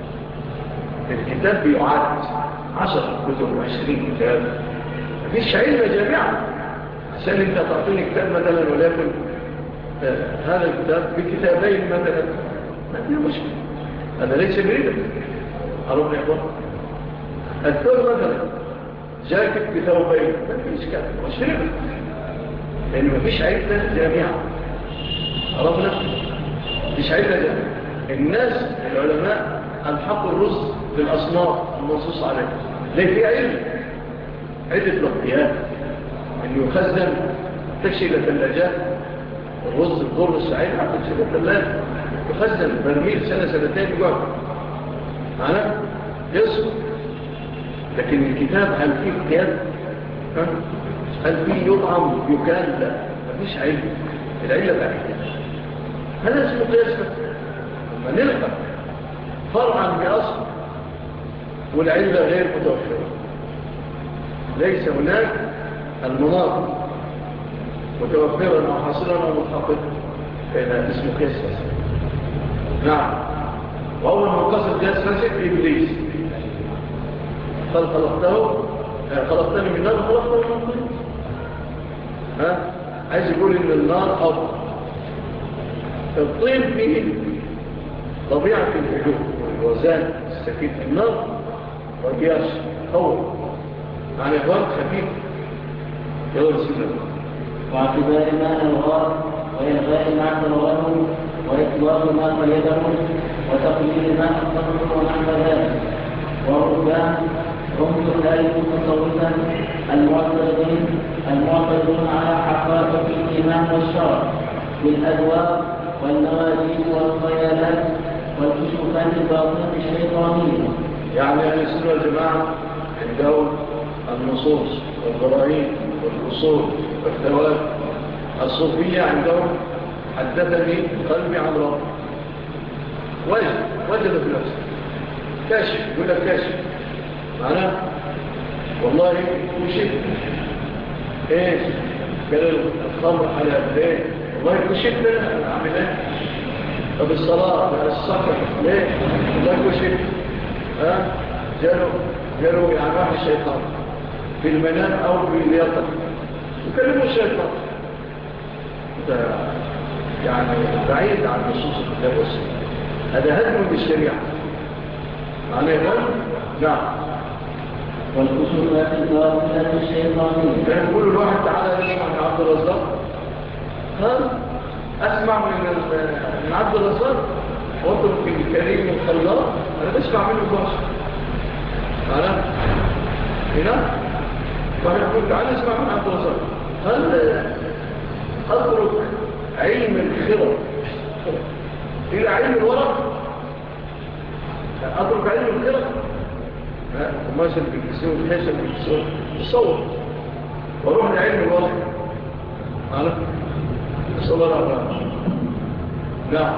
[SPEAKER 3] الكتاب بيعاد 10 كتب 20 كتاب مفيش علم جامعة عشان انت تعطيني كتاب مثلا ولكن هذا الكتاب بكتابين مثلا ما فيه مشكلة هذا ليس بريدا عرفنا يا أخوان الثور مثلا جاكت بثوبين ما فيه إشكال مش ربا لأن ما فيش عدة جامعة عرفنا مفيش عدة جامعة. الناس العلماء الحقوا الرز بالأصناف المنصوص عليه ليه في علم عدة الاختيار أن يخزن تكشيل الثلاجات الرز الضر السعيد تكشيل الثلاجات يخزن برميل سنة سنتين يقعد معنا يصف. لكن الكتاب هل فيه قياد هل فيه يطعم يكال لا مفيش علم العلة بعد هذا اسمه قياس لما نلقى فرعا بأصل والعلة غير متوفرة ليس هناك المناط متوفرا أو حاصلا أو متحقق فإنها اسمه قياس فاسد. نعم وأول من قصد قياس فاسد إبليس قال خلقتني من نار وخلقته من طين. عايز يقول إن النار أفضل الطين فيه طبيعة الهجوم والوزان السكين النار رجياش قوي معنى إخوان خفيف يلا بسم الله.
[SPEAKER 5] واعتبار ما ألغاه وإلغاء ما اعتبره وإطلاق ما قيده وتقليل ما أخطره ونحو ذلك. والرهبان هم كذلك المتصوفة المعترضون على حقائق الإيمان والشرع بالأدواء والنوازل والخيالات والكشوفات الباطنة الشيطانية.
[SPEAKER 3] يعني أهل السنة والجماعة عندهم النصوص والبراهين والأصول والثواب. الصوفية عندهم حدثني قلبي عن رب وجد في نفسه كاشف يقول لك كاشف معناه والله كشف ايه قال الخمر على ايه والله كشف لنا اعمل ايه طب الصلاة السفر ليه والله كشف جاله قالوا يعني واحد الشيطان في المنام أو في اليقظة وكلموا الشيطان. ده يعني بعيد عن نصوص الكتاب والسنة. هذا هدم للشريعة معنى هدم. نعم.
[SPEAKER 5] والخصوصات الباطلة الشيطانية
[SPEAKER 3] فيقول الواحد تعالى اسمع من عبد الرزاق، أسمع من عبد الرزاق واترك الكريم الخلاق، أنا بسمع منه باش أنا هنا واحد يقول تعالى اسمع من عبد الرزاق، هل أترك علم الخرق إلى علم الورق؟ أترك علم الخرق قماشا بالكسور الخشب بالكسور الصور واروح لعلم الورق معنا صلى الله عليه وسلم. نعم.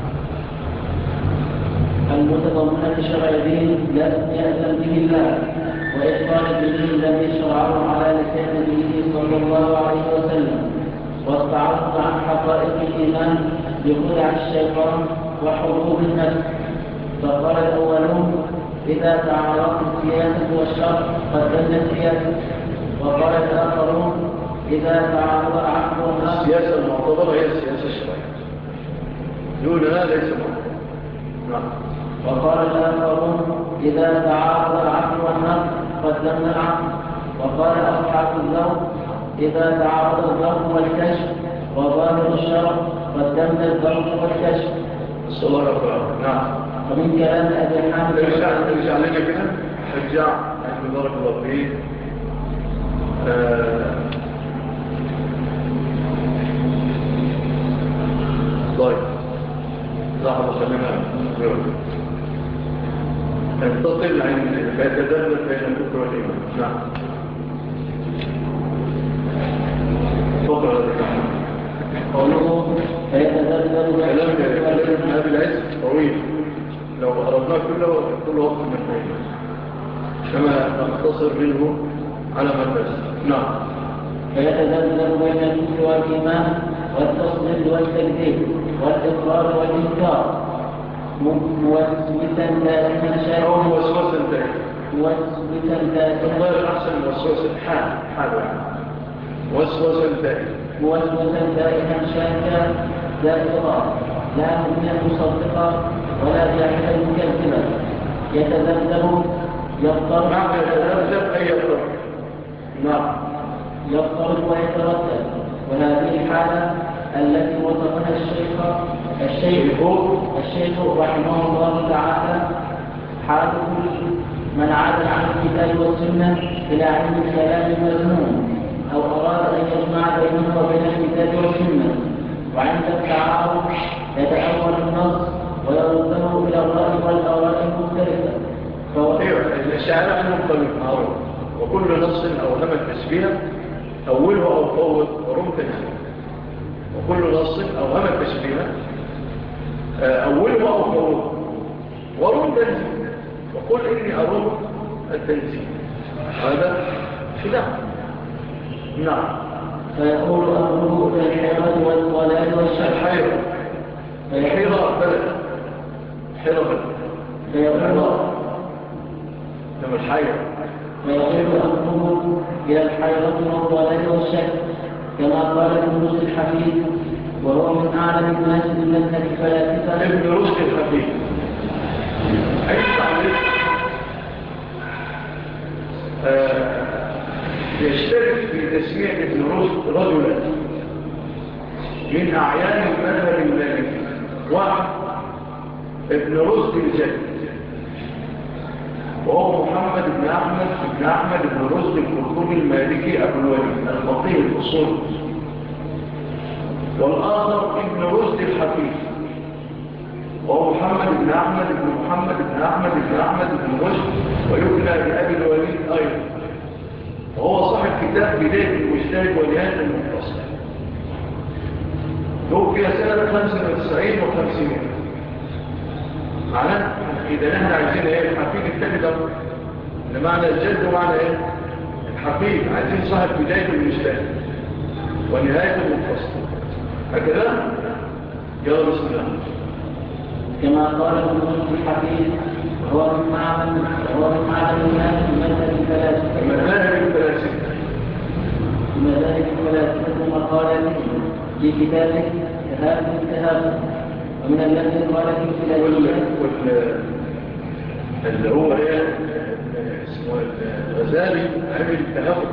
[SPEAKER 5] المتضمنة شرع دين لم يأذن به الله وإخبار الدين لم يشرعه على لسان نبيه صلى الله عليه وسلم، والتعرض عن حقائق الإيمان بخدع الشيطان وحروب النفس. فقال الأولون إذا تعارضت السياسة والشر قدمنا السياسة، وقال الآخرون إذا تعارض العقل والنقل.
[SPEAKER 3] السياسة المعتبرة هي السياسة الشرعية دونها ليس معتبرة. نعم.
[SPEAKER 5] وقال الآخرون إذا تعارض العقل والنقل قدمنا العقل، وقال أصحاب الذوق إذا تعارض الذوق والكشف وظاهر الشرع قدمنا الذوق والكشف.
[SPEAKER 3] الصلاة والسلام. نعم.
[SPEAKER 5] ومن كلام أبي حامد
[SPEAKER 3] ارجع لنا كده، ارجع عند بارك الله فيك. طيب لحظة خلينا انتقل عن فيتدرب بين الكفر والإيمان. نعم. فقرة
[SPEAKER 5] قوله فيتدرب بين الكفر والإيمان.
[SPEAKER 3] هذا العز طويل لو أردنا كل وقت من بينه كما نختصر منه على مدرس. نعم.
[SPEAKER 5] فيتذبذب بين الكفر والإيمان والتصديق والتكذيب والإقرار والإنكار موسوسا دائما شيئا
[SPEAKER 3] أو موسوسا دائما.
[SPEAKER 5] موسوسا دائما.
[SPEAKER 3] الله الأحسن موسوسا حال موسوسا دائما.
[SPEAKER 5] موسوسا دائما شاكا دائرا لا مؤمنا مصدقا ولا جاحدا مكذبا. يتذبذب يضطرب.
[SPEAKER 3] نعم. يتذبذب أي يضطرب. نعم.
[SPEAKER 5] يضطرب ويتردد، وهذه الحالة التي وصفها الشيخ رحمه الله تعالى حال كل من عاد عن الكتاب والسنة إلى علم الكلام المذموم أو أراد أن يجمع بينه وبين الكتاب والسنة، وعند التعارض يتأول النص ويرده إلى الرأي والآراء المختلفة.
[SPEAKER 3] الشاعر المختلف معروف، وكل نص أوهم التشبيه أوله أو فوض ورم تنزيه. وكل نص أوهم التشبيه أوله أو فوض ورم تنزيه. وقل إني أرم التنزيه. هذا خلاف. نعم.
[SPEAKER 5] فيقول أمره الحيرة والضلال والشر.
[SPEAKER 3] الحيرة بلد. كما الحيرة.
[SPEAKER 5] فيقول أمره إلى الحيرة والضلال والشك، كما قال ابن رشد الحفيد وهو من أعلم الناس بمذهب الفلاسفة.
[SPEAKER 3] ابن رشد الحفيد أي تعليق يشترك في تسمية ابن رشد رجلا من أعيان المذهب المالكي. واحد ابن رشد الجد، وهو محمد بن أحمد بن رشد القرطبي المالكي أبو الوليد الفقيه الأصول. والآخر ابن رشد الحفيد، وهو محمد بن أحمد بن رشد ويكنى بأبي الوليد أيضا، وهو صاحب كتاب بداية المجتهد ونهاية المنتصر. توفي سنة 95 و500. معناه إذا نحن عايزين ايه الحفيد التكدر لمعنى الجد ومعنى ايه الحفيد، عايزين صاحب بداية المجتهد ونهاية المنتصر. هكذا يلا بسم الله.
[SPEAKER 5] كما قال ابن رشد الحفيد وهو من معدن الناس في مذهب الفلاسفة. مقالته في كتابه التهافت ومن الذي قال في كتابه
[SPEAKER 3] اللي هو اسمه الغزالي عمل التهافت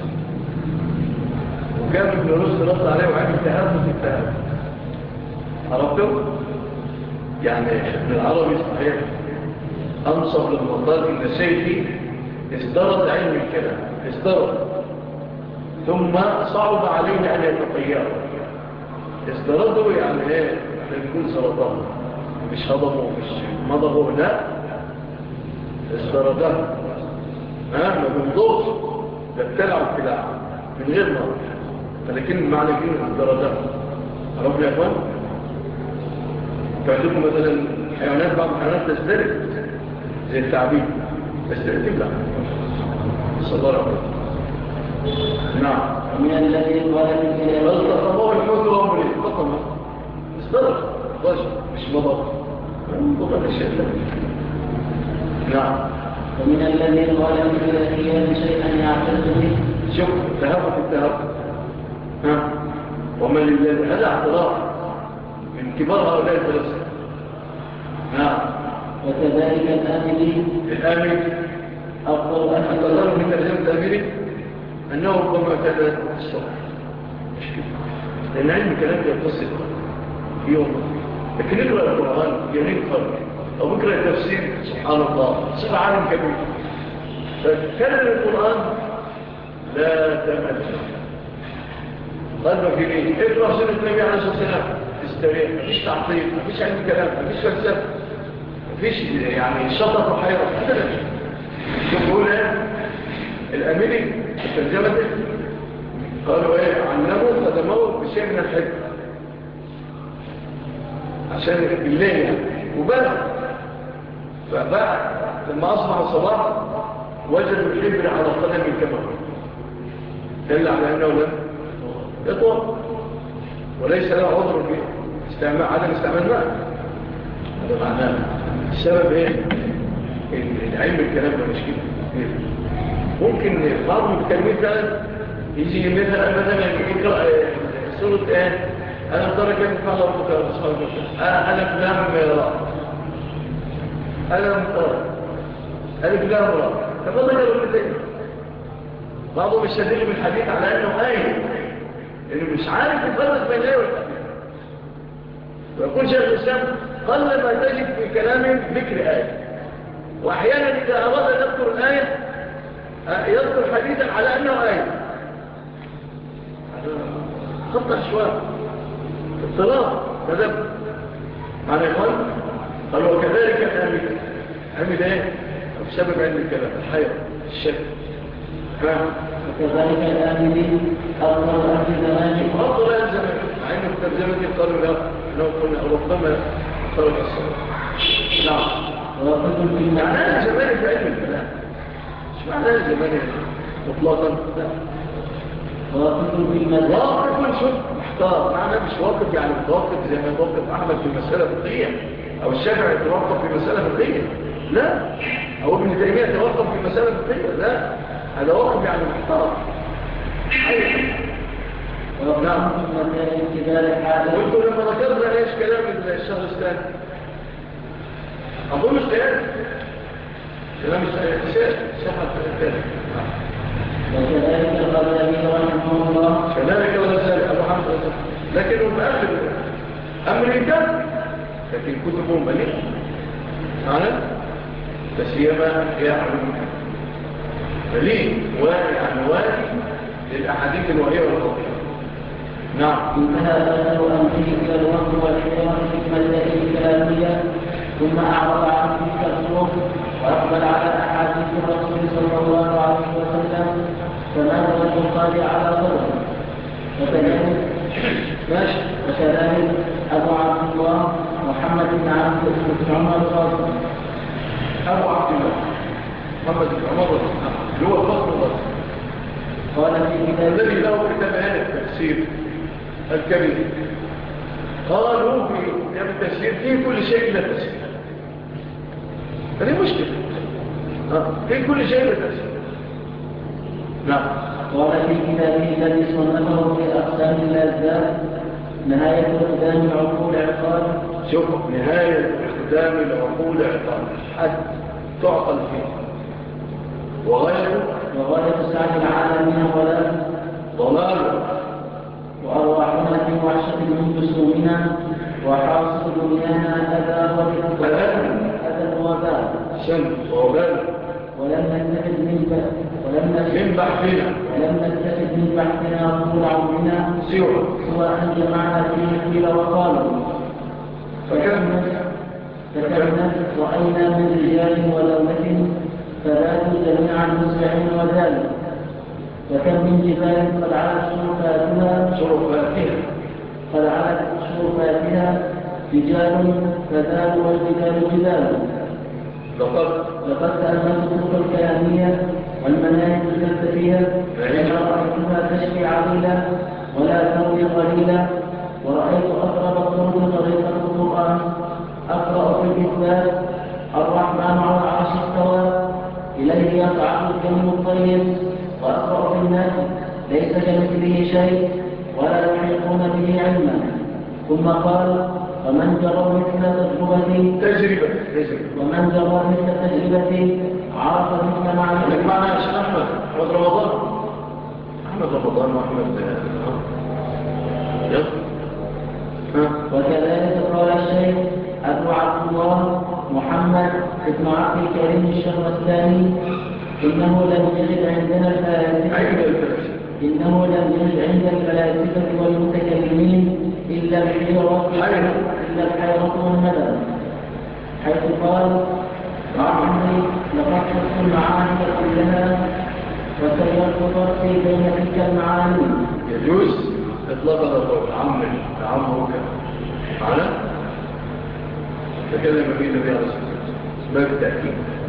[SPEAKER 3] وكان ابن رشد رد عليه وعمل التهافت عرفتم؟ يعني ابن العربي صحيح أنصف للمطال إن سيدي ازدرد علم الكلام ازدرد ثم صعب عليه أن يتطيره ازدرده يعني احنا نقول سرطان مش هضمه مش مضغه لا ازدرده ما بنضغط ده بتلعب من غير مرض لكن معنى كلمة ازدرده عرفنا يا اخوان فعندكم مثلا حيوانات بعض الحيوانات تزدرد زي التعبيد بس تبلع صلى الله عليه وسلم نعم
[SPEAKER 5] ومن الذي قال في كتابه
[SPEAKER 3] التقمه الحوت وامر التقمه ازدرد مش مضغ مضغ الشيء نعم
[SPEAKER 5] ومن الذي قال في الأخيار شيئا يعتقد به
[SPEAKER 3] شوف التهافت ومن الذي هذا اعتراف من كبار هؤلاء الفلاسفة نعم
[SPEAKER 5] وكذلك الآمري أفضل
[SPEAKER 3] أفضل من ترجمة الآمري أنه ربما كان الصلاة مش كده لأن علم الكلام يتصل في يوم لكن نقرأ القرآن يمين قلب أو بكرة التفسير سبحان الله صفة عالم كبير فكلم القرآن لا تمل قلبك ليه اقرأ سنة النبي عليه الصلاة والسلام تستريح مفيش تعطيل مفيش علم كلام مفيش فلسفة مفيش يعني شطط وحيرة كده شوف هو الأميري ترجمته قالوا علموا خدموه بشيء من الحكم عشان بالله يعني وبدأ فبعد لما أصبح الصباح وجدوا الحبر على قدم الكمر دل على أنه لم يطور وليس له عذر في عدم استعمال ماء هذا معناه السبب العلم الكلام ده مش كده ممكن بعض المتكلمين فعلا يجي مثلا يقرأ سورة أنا ترى كيف فعل ربك سبحانه وتعالى ألف لام راء ألم ترى ألف لام راء فما ذكروا الاثنين بعضهم يستدل بالحديث على أنه آية لأنه مش عارف يفرق بين الآية والحديث ويقول شيخ الإسلام قل ما تجد في كلامه ذكر آية وأحيانا إذا أراد أن يذكر الآية يذكر حديثا على أنه آية خطأ شوية اضطراب تدبر معنى يقول قال وكذلك عمل بسبب علم الكلام الحياة الشك
[SPEAKER 5] وكذلك الآمني أفضل أهل زمانه
[SPEAKER 3] أفضل أهل زمانه عين الترجمة قالوا لا أنه قلنا ربما خرج الصلاة نعم
[SPEAKER 5] وقلتم في
[SPEAKER 3] معنى أهل زمانه في علم الكلام مش معنى أهل زمانه مطلقا لا
[SPEAKER 5] وقلتم في المذهب
[SPEAKER 3] واقف شوف محتار معنى مش واقف يعني متوقف زي ما يتوقف أحمد في مسألة فقهية أو الشافعي يتوقف في مسألة فقهية لا أو ابن تيمية يتوقف في مسألة فقهية لا هذا واقف يعني محتار حقيقي
[SPEAKER 5] نعم
[SPEAKER 3] وانتوا لما ذكرنا ايش كلام الشهر الثاني اظن الثاني كلام الثاني صحة الثاني
[SPEAKER 5] وكذلك الغزالي رحمه الله
[SPEAKER 3] كذلك الغزالي ابو حمد الغزالي لكنه مآخر امريكا لكن كتبه مليئة معنا فسيما يعلم مليء ويعني وادي للأحاديث الوهية والخطيرة نعم
[SPEAKER 5] انتهى آخر أمره إلى الوقت والحوار في مسائل الكلامية ثم أعرض عن تلك الظروف وأقبل على أحاديث الرسول صلى الله عليه وسلم فنزل البخاري على صدره وكذلك أبو عبد الله محمد بن عمر القاسم
[SPEAKER 3] أبو عبد الله محمد بن عمر القاسم اللي هو الفصل القاسم
[SPEAKER 5] قال في كتاب
[SPEAKER 3] الذي له كتاب هذا التفسير الكبير قالوا في كتاب التفسير فيه كل شيء لا تفسير هذه مشكلة. في كل شيء بتأثير. نعم.
[SPEAKER 5] قال في كتابه الذي صنفه في أقسام اللذات نهاية إقدام العقول عقال.
[SPEAKER 3] شوف، نهاية إقدام العقول عقال، حد تعقل فيه.
[SPEAKER 5] وغاية سعد العالمين
[SPEAKER 3] ضلال،
[SPEAKER 5] وأرواحنا في وحشة من جسومنا، وحاصل دنيانا أذى وبال
[SPEAKER 3] شمس وبال.
[SPEAKER 5] ولم نستفد من بحثنا طول عمرنا سوى أن جمعنا فيه قيل وقالوا. فكرنا رأينا من رجال ودولة فذاتوا جميعا مسرعين وذلك. وكم من جبال قد علت شرفاتها رجال فذالوا والجبال جبال. لقد تأملت الطرق الكلامية والمناهج الفلسفية فما رأيتها تشفي عقيلا ولا تروي قليلا، ورأيت أقرب الطرق طريقة القرآن. أقرأ في الإثبات الرحمن على العرش استوى إليه يصعد الكلم الطيب، وأقرأ في الناس ليس كمثله شيء ولا يحيطون به علما. ثم قال ومن جرى مثل تجربتي عرف مثل معرفتي.
[SPEAKER 3] معنا يا شيخ أحمد رمضان وأحمد
[SPEAKER 5] وكذلك قال الشيخ أبو عبد الله محمد بن عبد الكريم الشهرستاني إنه لم يجد عند الفلاسفة والمتكلمين إلا الحيرة والندم، حيث قال عمري لقد خذت المعاني كلها وسيرت طرفي بين تلك المعاني.
[SPEAKER 3] يجوز إطلاق القول عمرك معنا تكلم به النبي عليه الصلاة والسلام باب التأكيد.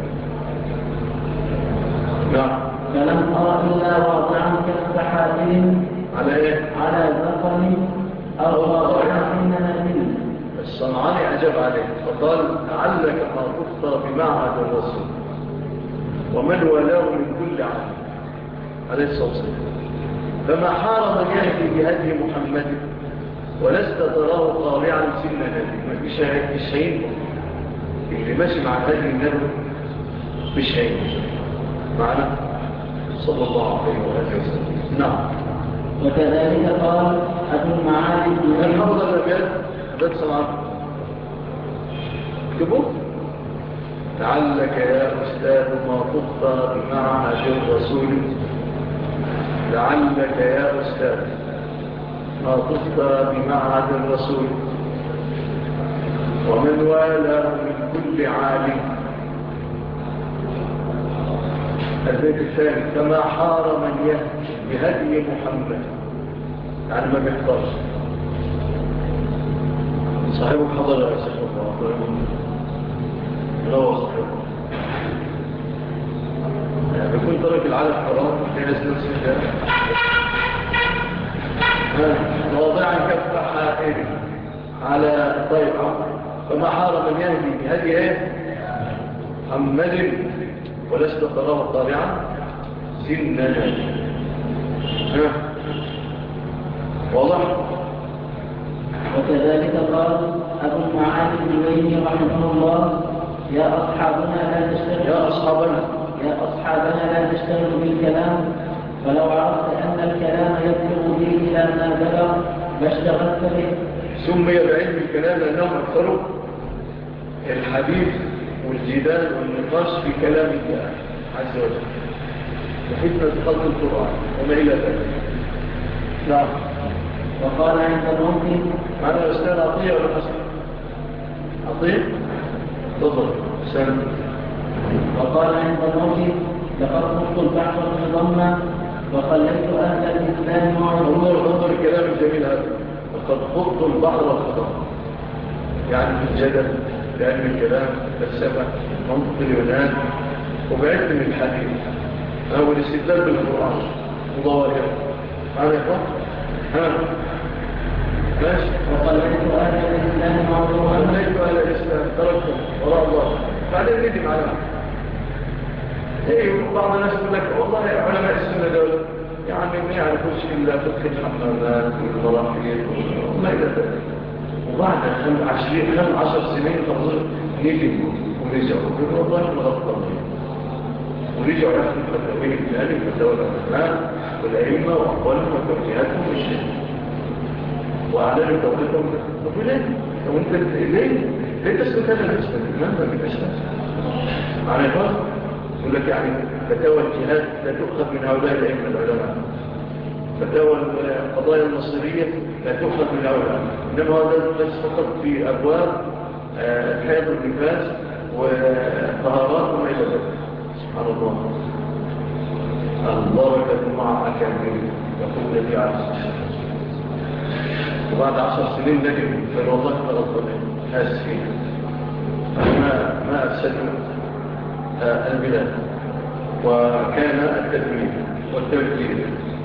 [SPEAKER 3] نعم.
[SPEAKER 5] فلم أرى إلا واضعا كف حائل على ذقن أو واضعا في المنازل.
[SPEAKER 3] الصنعاني أجاب عليه فقال لعلك ما تفطر بمعهد الرسول ومن ولاه من كل عام عليه الصلاة والسلام، فما حار من يهدي بهدي محمد ولست تراه طالعا سن نبي. مش هين اللي ماشي مع هدي النبي مش هين معنا صلى الله عليه وآله وسلم. نعم.
[SPEAKER 5] وكذلك قال أبو المعالي
[SPEAKER 3] الحفظ الأبيات بيت صنعان اكتبوا لعلك يا أستاذ ما تفطر بمعهد الرسول، لعلك يا أستاذ ما تفطر بمعهد الرسول ومن والاه من كل عالم. البيت الثاني كما حار من يهدي بهدي محمد، يعني ما بيحضرش صاحبك حضر يا شيخ لا هو صاحبك بيكون ترك العالم حرام في ناس نفسه واضعا كف حائل على طيب فما حار من يهدي بهدي محمد ولست تراه طالعا سننا. واضح.
[SPEAKER 5] وكذلك قال أبو المعالي الجويني رحمه الله يا أصحابنا لا تشتغلوا بالكلام، فلو عرفت أن الكلام يبلغ به إلى ما بلغ لاشتغلت به.
[SPEAKER 3] سمي بعلم الكلام لأنهم أكثروا الحديث والجدال والنقاش في كلام الله عز وجل وفتنة خلق القرآن وما إلى ذلك. نعم.
[SPEAKER 5] وقال عند الموت
[SPEAKER 3] معنا أستاذ عطية ولا حسن عطية تفضل سلام.
[SPEAKER 5] وقال عند الموت لقد خضت البحر بضمة وخليت أهل الإسلام
[SPEAKER 3] انظر الكلام الجميل هذا. لقد خضت البحر والخضر يعني في الجدل بعلم الكلام فلسفة منطق اليونان وبعلم الحديث أو الاستدلال بالقرآن وظواهره. معنا يا إخوان؟ ماشي.
[SPEAKER 5] وخليت أهل الإسلام
[SPEAKER 3] خليت أهل الإسلام تركتم وراء الله بعدين ندم على زي بعض الناس يقول لك والله علماء السنة دول يعني ما يعرفوش إلا فقه الحمامات والمراحيل وما إلى ذلك. وبعد 10 سنين خلصوا ندموا ورجعوا يقولوا والله احنا غلطانين، ورجعوا يحكوا فتاويهم ثاني فتاوى العلماء والأئمة وأقوالهم وتوجيهاتهم والشيء وأعلنوا توقيتهم. طب ليه؟ وأنت ليه تسكت هذا الاسم؟ ما بيتشتغل على الفرق. يقول لك يعني فتاوى الجهاد لا تؤخذ من هؤلاء الأئمة العلماء، فتاوى القضايا المصيرية لا تؤخذ من هؤلاء، إنما هذا بس فقط في أبواب الحيض والنفاس والطهارات وما إلى ذلك. سبحان الله. البركة مع أكابرين يقول النبي عليه الصلاة والسلام. وبعد 10 سنين نجم في والله غلطانين آسفين ما أفسدوا البلاد، وكان التدمير والتوجيه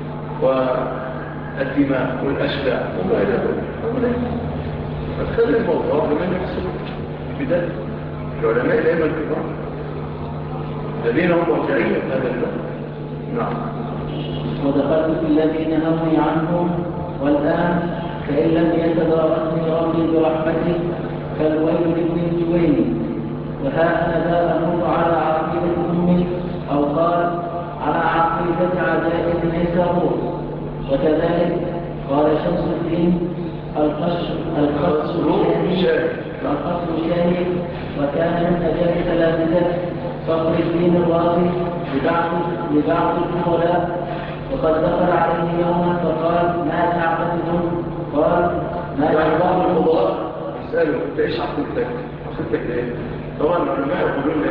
[SPEAKER 3] والدماء والأشلاء وما إلى ذلك. فخلي الموضوع بمن يفسد البلاد العلماء الأئمة الكبار الذين هم مرجعين هذا البلد. نعم.
[SPEAKER 5] ودخلت في الذين همي عنهم، والآن فإن لم يتداركني ربي برحمته فالويل لابن الجويني. وها أنا ذا أمر على عقيدة أمي، أو قال على عقيدة عجائب النيسابور. وكذلك قال شمس الدين القصر الشاهي، وكان من أجل ثلاثة فخر الدين الرازي لبعض الفضلاء. وقد دخل عليه يوما فقال ما تعقدون؟ قال ما
[SPEAKER 3] بعض الفضلاء يسألوا انت ايش عقيدتك ايه؟ طبعا العلماء يقولون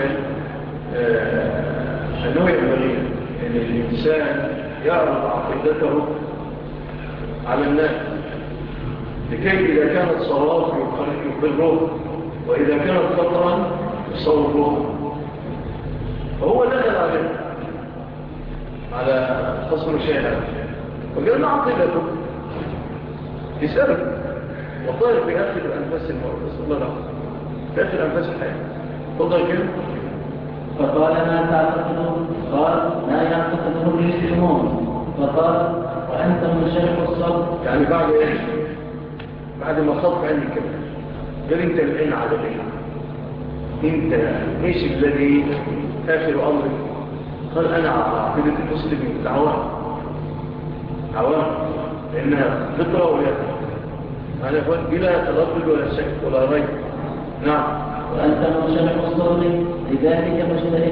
[SPEAKER 3] انه ينبغي ان الانسان يعرض عقيدته على الناس لكي اذا كانت صواب يقره، واذا كانت خطأ يصوره. فهو دخل على خصم شيئا وقال ما عقيدته، يسأله وطير في آخر الأنفاس الموت. نسأل الله العظيم في آخر الأنفاس الحياة. تفضل كده.
[SPEAKER 5] فقال ما تعتقدون؟ قال لا يعتقدون المسلمون. فقال وأنت منشرح الصبر.
[SPEAKER 3] يعني بعد إيه؟ بعد ما خطف عني كده قال انت الآن على ايه؟ انت ايش الذي آخر أمرك؟ قال أنا على عقيدة المسلمين عوام لأنها فطرة ويأتي أنا أقول بلا تردد ولا شك ولا ريب. نعم.
[SPEAKER 5] وأنت منشرح الصبر لذلك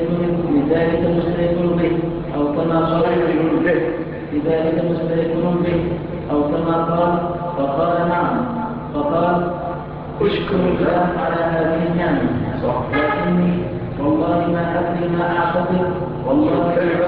[SPEAKER 5] مشترك به أو كما قال لذلك مشترك به أو كما قال. فقال نعم. فقال أشكر الله على هذه النعمة، لكني والله ما أدري ما أعتقد، والله ما أدري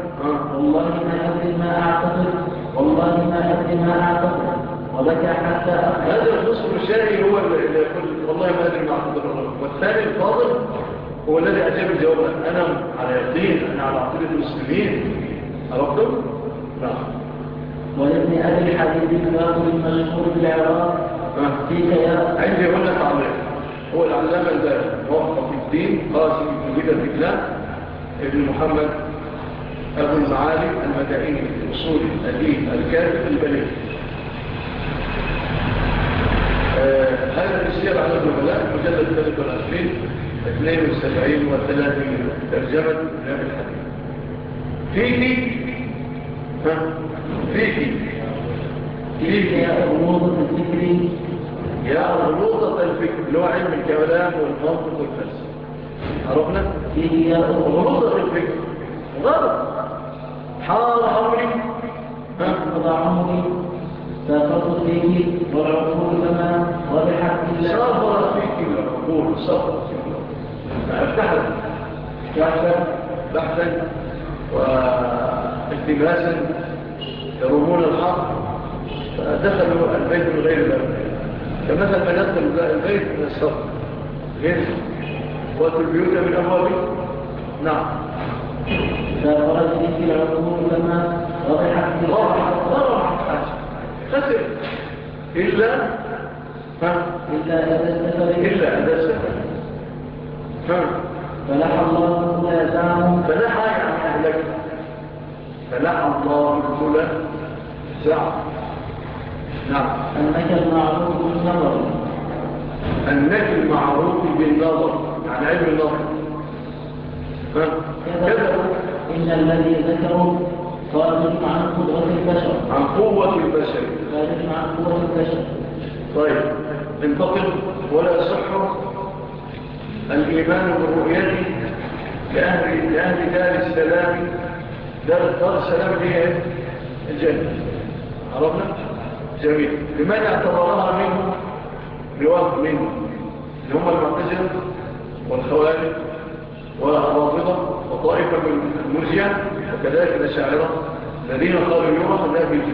[SPEAKER 5] ما أعتقد. وبكى حتى أخذ.
[SPEAKER 3] هذا النصف الشاعري هو اللي يقول والله ما أدري ما أعتقد، والثاني الفاضل هو الذي أجاب الجواب أنا على يقين، أنا على عقيدة المسلمين. أردتم؟ نعم.
[SPEAKER 5] ولابن أبي الحديث الباطل المشهور بالعراق في كيان.
[SPEAKER 3] عندي هنا تعليق هو العلامة الباري موفق الدين قاسم بن بدر الإسلام ابن محمد أبو المعالي المدائني الأصول الدين الكاتب البليغ. هذا السير على النبلاء مجلد 23 72 و30 ترجمة ابن الحديث. فيك
[SPEAKER 5] يا غموضة الفكر،
[SPEAKER 3] يا غموضة الفكر اللي هو علم الكلام والمنطق والفلسفة. عرفنا؟
[SPEAKER 5] فيك يا
[SPEAKER 3] غموضة الفكر غلط. حار أمري
[SPEAKER 5] قضى عمري سافرت فيك والعقول لما وبحق الله.
[SPEAKER 3] سافرت فيك العقول سافرت فيك افتحت بحثا والتماسا يرومون الحق فدخلوا البيت من غير الأرض كمثل من يدخل البيت من السفر غير واتوا البيوت من أبوابه. نعم.
[SPEAKER 5] سافرت فيك العقول لما وبحق الله.
[SPEAKER 3] خسر إلا
[SPEAKER 5] أدى السفر.
[SPEAKER 3] أدى السفر.
[SPEAKER 5] فلح الله الأولى زعموا
[SPEAKER 3] فلح يعني أهلك، فلح الله الأولى زعم. نعم.
[SPEAKER 5] أنك المعروف بالنظر،
[SPEAKER 3] أنك المعروف بالنظر يعني علم النظر. كذا
[SPEAKER 5] إن الذي ذكروا خارج عن قدرة البشر،
[SPEAKER 3] عن قوة البشر،
[SPEAKER 5] خارج عن قوة البشر.
[SPEAKER 3] طيب انتقل. ولا يصح الإيمان بالرؤية لأهل دار السلام. دار السلام هي الجنة، عرفنا؟ جميل. لماذا اعتبرها منه لوقت منه اللي هم المعتزلة والخوارج والرافضة وطائفة من المرجئة وكذلك الأشاعرة الذين قالوا يرى لا بيجي.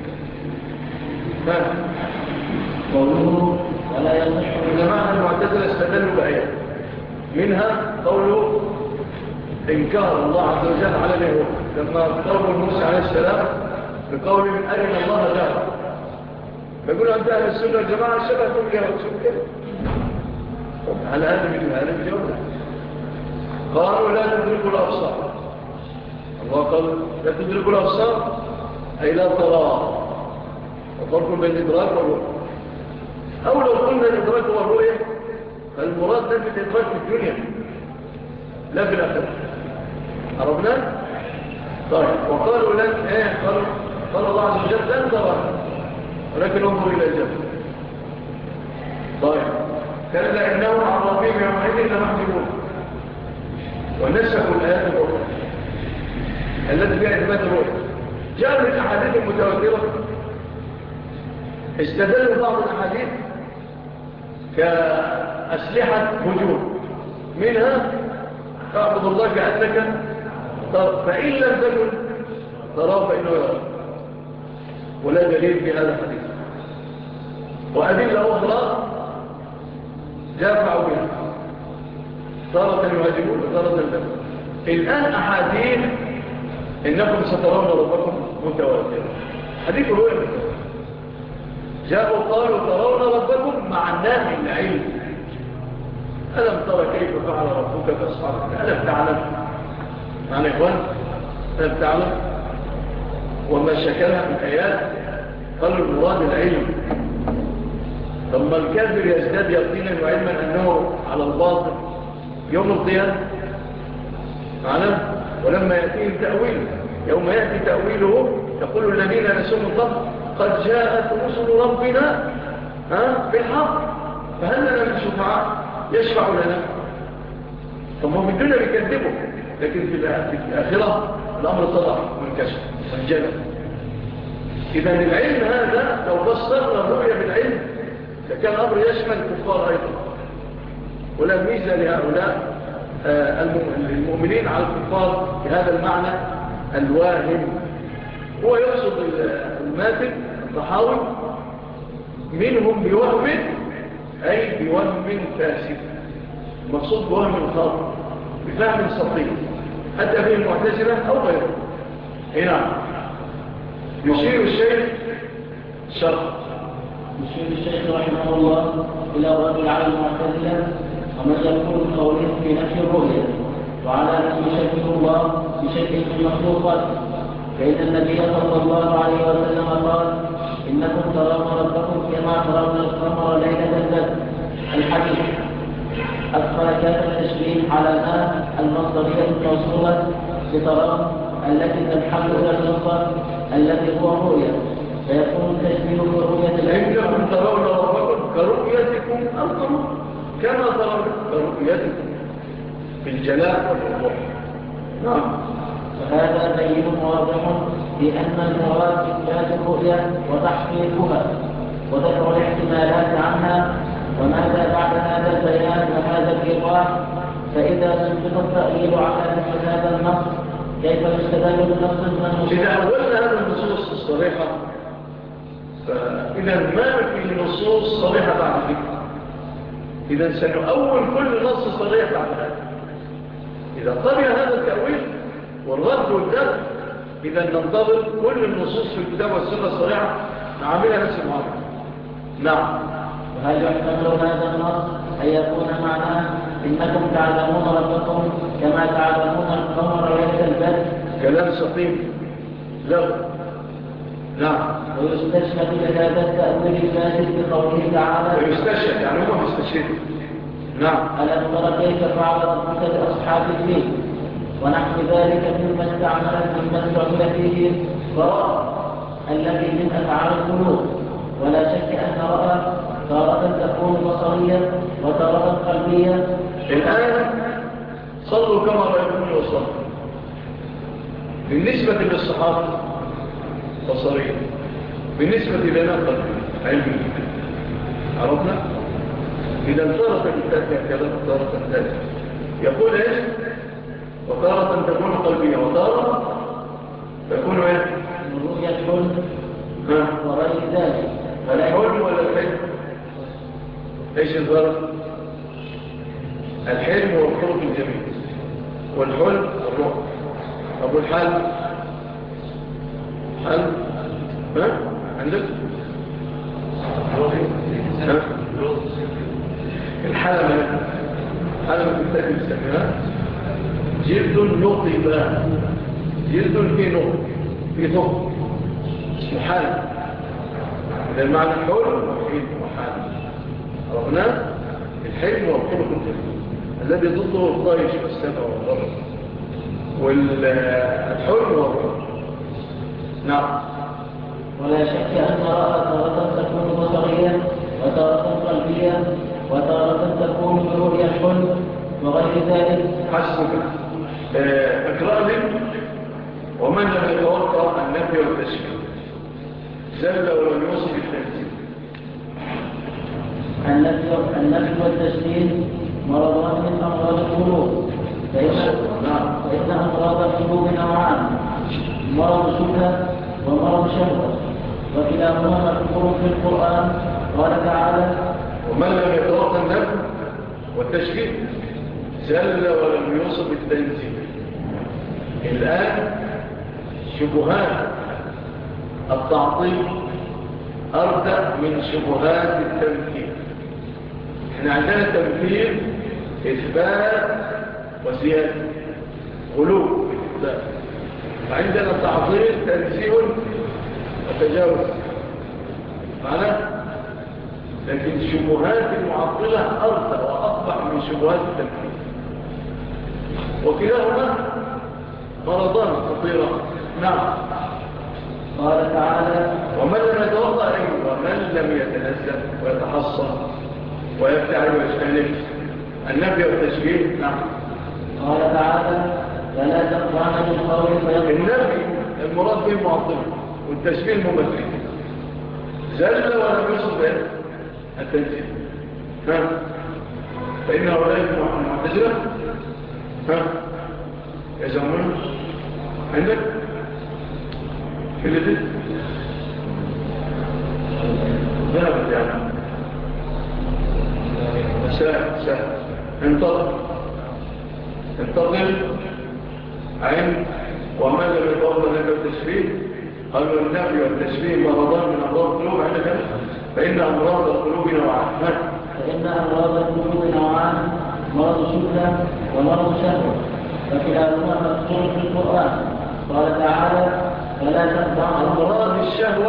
[SPEAKER 5] قوله ولا يصح
[SPEAKER 3] الجماعة المعتزلة استدلوا بآيات منها قوله إنكار الله عز وجل على اليهود لما قالوا موسى عليه السلام بقول أرنا الله جهرا، فيقولوا أنت أهل السنة والجماعة شبهكم اليهود. شو كده؟ على هذا مثل هذا الجواب. قالوا لا تدركوا الأبصار. الله قال لا تدركوا الأبصار أي لا ترى، وفرق بين الإدراك والرؤية. أو لو قلنا الإدراك والرؤية فالمراد ده في الإدراك في الدنيا لا في الآخرة. عرفنا؟ طيب. وقالوا لن قال الله عز وجل لن ترى ولكن انظر إلى الجنة. طيب. كلا إنهم عن ربهم يومئذ لمحجوبون. ونسخوا الآيات الأخرى التي فيها إثبات الرؤية. جاء من الأحاديث المتواترة استدلوا بعض الأحاديث كأسلحة هجوم، منها تعبد الله كأنك فإن لم تكن تراه فإنه يرى، ولا دليل في هذا الحديث. وأدلة أخرى دافعوا بها، تارة يهاجمون وتارة لا. الآن أحاديث إنكم سترون ربكم متواترة، حديث الرؤيا متواتر. جاءوا قالوا ترون ربكم مع الناس العلم. ألم ترى كيف فعل ربك بأصحابك؟ ألم تعلم؟ معنى إخوان ألم تعلم؟ وما شكلها من آيات قالوا المراد العلم. ثم الكافر يزداد يقينا وعلما أنه على الباطل يوم القيامة معنا. ولما يأتيه التأويل يوم يأتي تأويله يقول الذين نسوا الله قد جاءت رسل ربنا بالحق فهل لنا من شفعاء يشفع لنا. فهم من دون بيكذبوا، لكن في الآخرة الأمر صدع وانكشف وانجلى. إذا العلم هذا لو بصرنا الرؤية بالعلم لكان الأمر يشمل الكفار أيضا، ولا ميزة لهؤلاء المؤمنين على الكفار بهذا المعنى الواهم. هو يقصد الماتن الطحاوي منهم بوهم أي بوهم فاسد، مقصود بوهم خاطئ بفهم سطحي حتى في المعتزلة أو غيره. هنا يشير الشيخ شرح
[SPEAKER 5] يشير الشيخ رحمه الله إلى الرد على المعتزلة ومن يقول قوله في نفي الرؤية وعلى أن يشبه الله بشيء من مخلوقاته، فإن النبي صلى الله عليه وسلم قال إنكم ترون ربكم كما ترون القمر ليلة البدر الحديث. أدخل كاف التشبيه على ما المصدرية الموصولة بترون التي تنحل إلى المصدر الذي هو الرؤية، فيكون التشبيه برؤية
[SPEAKER 3] إنكم ترون ربكم كرؤيتكم القمر كما ترون كرؤيتكم في الجلاء والوضوح. نعم.
[SPEAKER 5] وهذا بين واضح بأن المراد إثبات الرؤيا وتحقيقها وذكر الاحتمالات عنها. وماذا بعد هذا البيان وهذا الإيضاح؟ فإذا سبق التأويل على مثل هذا النص كيف يستدل بنص من النصوص؟
[SPEAKER 3] إذا أولنا هذه النصوص الصريحة فإذا ما في نصوص صريحة بعد ذلك. إذا سنؤول كل نص صريح بعد هذا. إذا قبل هذا التأويل والرد والدفع إذا ننتظر كل النصوص في الكتاب والسنة الصريحة نعملها نفس المعاملة. نعم.
[SPEAKER 5] وهل يحتمل هذا النص أن يكون معناه إنكم تعلمون ربكم كما تعلمون القمر ليلة البدر.
[SPEAKER 3] كلام سقيم لا. نعم.
[SPEAKER 5] ويستشهد لهذا التأويل الفاسد بقوله تعالى
[SPEAKER 3] ويستشهد يعني هم مستشهدون. نعم.
[SPEAKER 5] ألم تر كيف فعل ربك بأصحاب الفيل ونحو ذلك مما استعمل فيه براء الذي من أفعال القلوب. ولا شك أن رأى تارة تكون بصرية وتارة قلبية.
[SPEAKER 3] الآن صلوا كما رأيتم وصلوا. بالنسبة للصحابة بصرية، بالنسبة لنا قلبية علمية. عرفنا؟ إذا تارة تأتي كذا وتارة تأتي يقول إيش؟ وتارة تكون قلبية وتارة تكون إيه؟
[SPEAKER 5] رؤية الحلم وغير ذلك.
[SPEAKER 3] الحلم ولا الحلم؟ إيش الفرق؟ الحلم هو الخلق الجميل والحلم الروح. أبو الحلم حلم عندك؟ الحلمة حلمة التالي السماء جلد نطب، جلد في نطب في ثقب اسمه حلم. إذا المعنى الحلم وحلم. عرفنا الحلم والخلق الجميل الذي ضده الطيش والسبع والغرب والحلم والروح. نعم.
[SPEAKER 5] ولا شك أن رأى تارة تكون بصرية وتارة قلبية وتارة تكون برؤية الحلم وغير ذلك.
[SPEAKER 3] حسبك. اقرأ لي ومن لم يتوقع النفي والتشبيه زل ولم يوصف التنزيل.
[SPEAKER 5] النفي والتشبيه مرضان من أمراض القلوب. فإن أمراض القلوب نوعان: مرض شبهة ومرض شهوة، وكلاهما مذكور في القرآن. قال تعالى:
[SPEAKER 3] ومن لم يتوقع النفي والتشبيه زل ولم يوصف التنزيل. الآن شبهات التعطيل أردأ من شبهات التمثيل. احنا عندنا تمثيل إثبات وزيادة غلو بالإثبات، وعندنا تعطيل تنزيه وتجاوز معنا. لكن شبهات المعطلة أردأ وأصبح من شبهات التمثيل، وكلاهما مرضان خطيرة. نعم.
[SPEAKER 5] قال تعالى:
[SPEAKER 3] ومن لم يتوضأ ومن لم يتنزل ويتحصن ويبتعد ويجتنب النفي والتشبيه. نعم.
[SPEAKER 5] قال تعالى: فلا تخضعن بالقول فيطغى.
[SPEAKER 3] النفي المراد به المعطل والتشبيه الممثل. زل ولم يصب التنزيل. فإن هؤلاء المعتزلة يزعمون عندك في اللي ذهبت يعني سهل انتظر عين وما لم يتوضا لك التشبيه. قالوا النفي والتشبيه مرضان من امراض القلوب. عندك فإن أمراض القلوب
[SPEAKER 5] نوعان: مرض شبهة ومرض شهوة، وكلاهما مذكور في القرآن. قال تعالى: فلا تخضعن.
[SPEAKER 3] أمراض الشهوة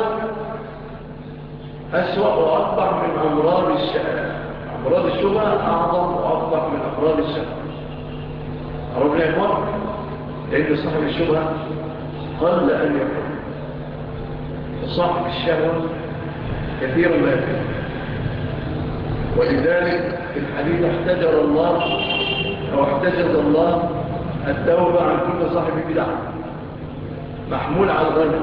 [SPEAKER 3] أسوأ وأقبح من أمراض الشهوة. أمراض الشبهة أعظم وأقبح من أمراض الشهوة. عرفنا يا إخوان؟ لأن صاحب الشبهة قل أن يكون، وصاحب الشهوة كثيرا ما يكون. ولذلك في الحديث احتجر الله أو احتجز الله التوبة عن كل صاحب بدعة محمول على الغنى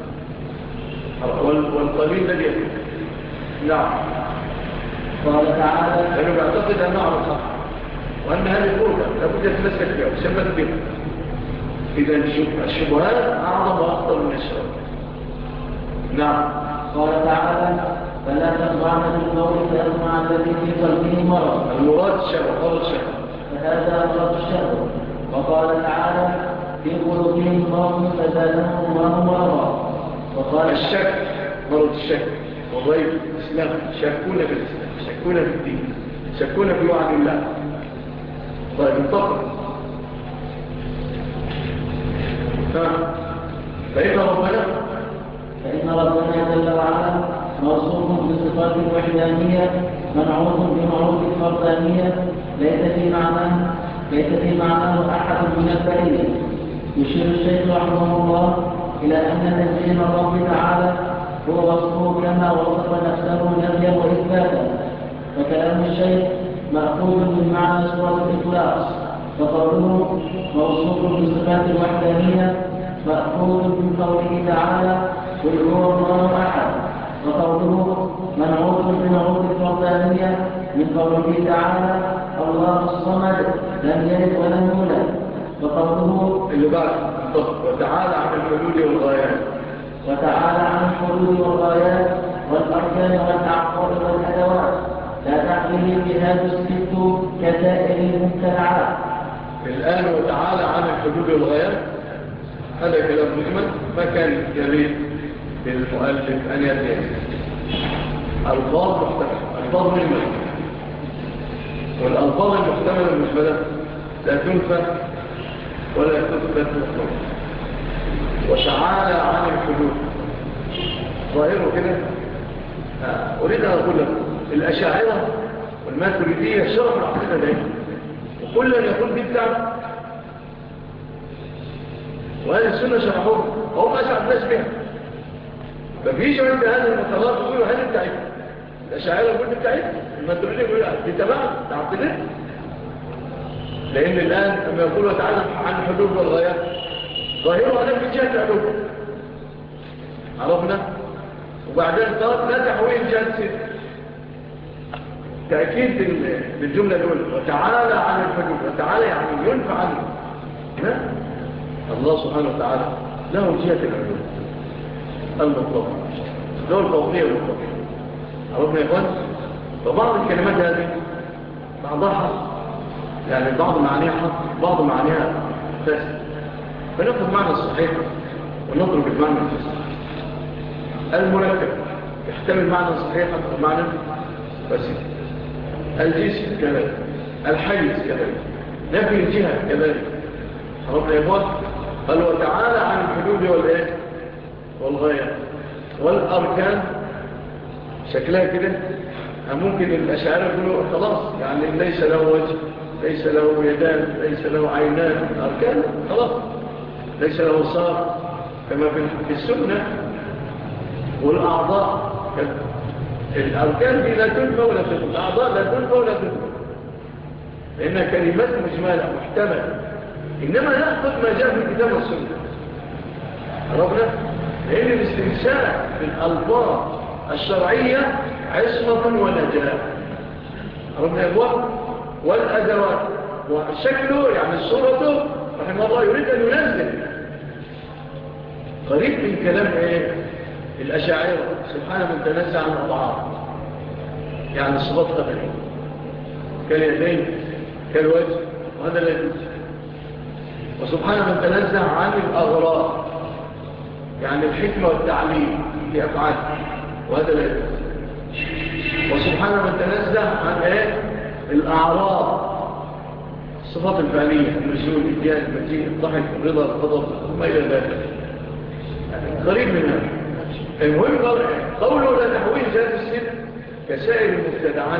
[SPEAKER 3] والقليل الذي يكون. نعم.
[SPEAKER 5] قال تعالى:
[SPEAKER 3] لأنه بيعتقد أنه على الحق وأن هذه القربة لابد يتمسك بها ويسمت بها. إذا الشبهات أعظم وأخطر من الشهوات. نعم.
[SPEAKER 5] قال تعالى: فلا تخضعن بالقول فيطمع الذي في قلبه مرض.
[SPEAKER 3] المراد الشهوة، مرض الشهوة،
[SPEAKER 5] فهذا مرض الشهوة. وقال تعالى: في قلوبهم مرض فزادهم الله مرضا. وقال:
[SPEAKER 3] الشك، مرض الشك والريب. الإسلام شكون في الإسلام، شكون في الدين، شكون في وعد الله. طيب انتقل فإن
[SPEAKER 5] ربنا جل وعلا موصوف بصفات الوحدانية منعوت بمعروف الفردانية ليس في معناه أحد من البرية. يشير الشيخ رحمه الله إلى أن تنزيل الرب تعالى هو وصفه كما وصف نفسه نفيا وإثباتا. فكلام الشيخ مأخوذ من معنى سورة الإخلاص، فقوله موصوف بصفات الوحدانية مأخوذ من قوله تعالى قل هو الله أحد، وقوله منعوت بمعروف الفردانية من قوله تعالى الله الصمد لم يلد ولم يولد، وقوله
[SPEAKER 3] اللي بعد وتعالى عن الحدود والغايات
[SPEAKER 5] والأركان والأعقاب والأدوات لا تحويه بهذا الست كسائر المبتدعات.
[SPEAKER 3] الآن وتعالى عن الحدود والغايات هذا كلام مجمل ما كان يريد للمؤلف أن يتيه ألفاظ محتملة، ألفاظ مجملة، والألفاظ المحتملة المجملة لا تنفى ولا تثبت مطلقا. وتعالى عن الحدود ظاهره كده. أريد أن أقول لكم الأشاعرة والماتريدية شرف العقيدة دائما، وكل أن يكون دي بتاعنا، وهذه السنة شرحوها وهم أشعر الناس بها. ففيش عند هذه المطالات يقولوا هذه بتاعتنا، الأشاعرة يقول بتاعتنا، الماتريدية يقول دي تبعنا تعطيلنا. لأن الآن لما يقولوا تعالى عن الحدود والغايات ظاهره أنا في جهة العلوم عرفنا، وبعدين قال لا تحويل جهة ست، تأكيد بالجملة الأولى وتعالى عن الحدود. وتعالى يعني ينفع عنه. لا، الله سبحانه وتعالى له جهة العلوم المطلقة، له الفوقية المطلقة. عرفنا يا إخوان؟ فبعض الكلمات هذه بعضها حق، يعني بعض معانيها حق، بعض معانيها فاسد، فنأخذ معنى الصحيح ونترك المعنى الفاسد. المركب يحتمل معنى صحيحا ومعنى فاسد، الجسم كذلك، الحيز كذلك، نفي الجهة كذلك. عرفنا يا إخوان؟ قال وتعالى عن الحدود والغايات والأركان. شكلها كده ممكن الأشاعرة يقولوا خلاص يعني ليس له وجه، ليس له يدان، ليس له عينان، أركان خلاص، ليس له صار كما في السنة. والأعضاء الأركان دي لا تنفى ولا تنفى، الأعضاء لا تنفى ولا تنفى، لأنها كلمات مجملة محتملة. إنما نأخذ ما جاء في الكتاب والسنة. عرفنا؟ لأن الاستمساك بالألفاظ الشرعية عصمة ونجاة. عرفنا يا أخوان؟ والأدوات وشكله يعني صورته رحمه الله يريد أن ينزل قريب من كلام الأشاعرة سبحانه من تنزع عن الأضعاف، يعني الصفات قدرية كاليدين كالوجه، وهذا لا يجوز. وسبحانه من تنزع عن الأغراض، يعني الحكمة والتعليم في أفعال، وهذا لا يجوز. وسبحانه من تنزع عن الأعراض، الصفات الفعلية، النزول، الجهاد، المجيء، الضحك، الرضا، الغضب وما إلى ذلك، قريب من هذا. المهم قوله لا تحويل ذات السر كسائر المبتدعات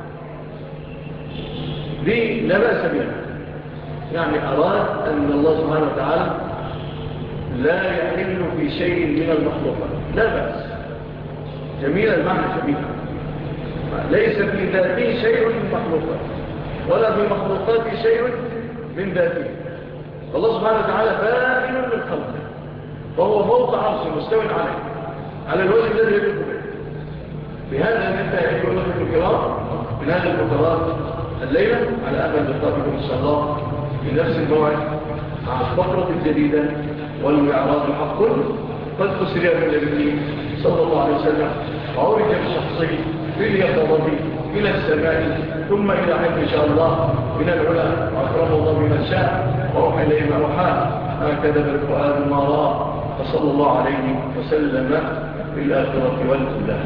[SPEAKER 3] دي لا بأس بها، يعني أراد أن الله سبحانه وتعالى لا يحل في شيء من المخلوقات، لا بأس، جميل المعنى جميل. ليس في ذاته شيء من مخلوقات ولا في مخلوقات شيء من ذاته. الله سبحانه وتعالى بائن من خلقه، وهو فوق عرشه مستوى على الوجه الذي يليق به. بهذا ننتهي أيها الأخوة الكرام من هذه الفقرات الليلة، على أمل لقائكم إن شاء الله في نفس الموعد مع الفقرة الجديدة والمعراض الحق قد أسري بالنبي صلى الله عليه وسلم وعرج بشخصه في اليقظة إلى السماء ثم إلى حيث إن شاء الله من العلا، وأكرم الله بما شاء وروح إليه ما روحاه، ما كذب الفؤاد ما رأى، وصلى الله عليه وسلم في الآخرة والأولى.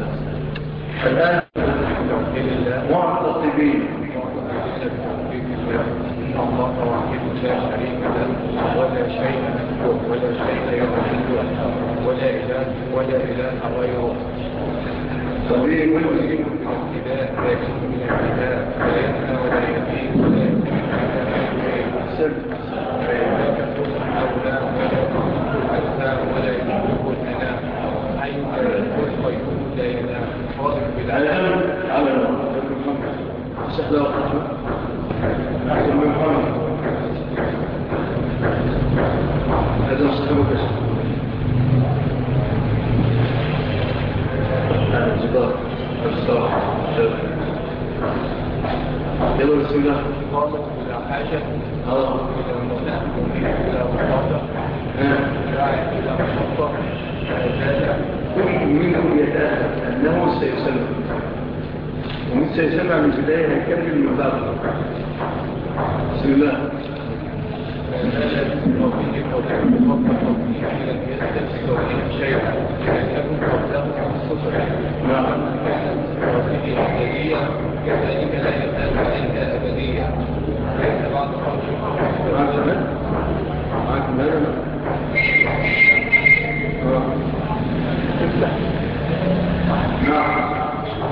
[SPEAKER 3] الآن معتقبين
[SPEAKER 1] الله وحده لا شريك له ولا شيء مثله ولا شيء يمثله ولا إله غيره.
[SPEAKER 3] طبيعي
[SPEAKER 1] من الابتداء لا يكون من الابتداء لا ينهى ولا يزيد ولا يزيد لا تكون أولى ولا تكون الأجزاء ولا يملك الأنام حي لا يكون قيوم لا ينام خالق بالعالم
[SPEAKER 3] على محمد سهل وقته أحسن من محمد هذا مستحبك الجبار الصراحة يلا بسم الله
[SPEAKER 1] خالق بلا حاجة بلا منى بلا مخاطر راعي بلا مشقة
[SPEAKER 3] كل منكم يتأهل أنه سيسمع ومن سيسمع من البداية هيكمل من بعض. بسم الله
[SPEAKER 1] لا يستطيع ولا يفكر فيه لم يستطيع شيئا لم يكن قبله الصفر كانت صفاته أبدية كذلك لا يزال ذلك أبدية ليس بعد
[SPEAKER 3] معك ماذا؟ نعم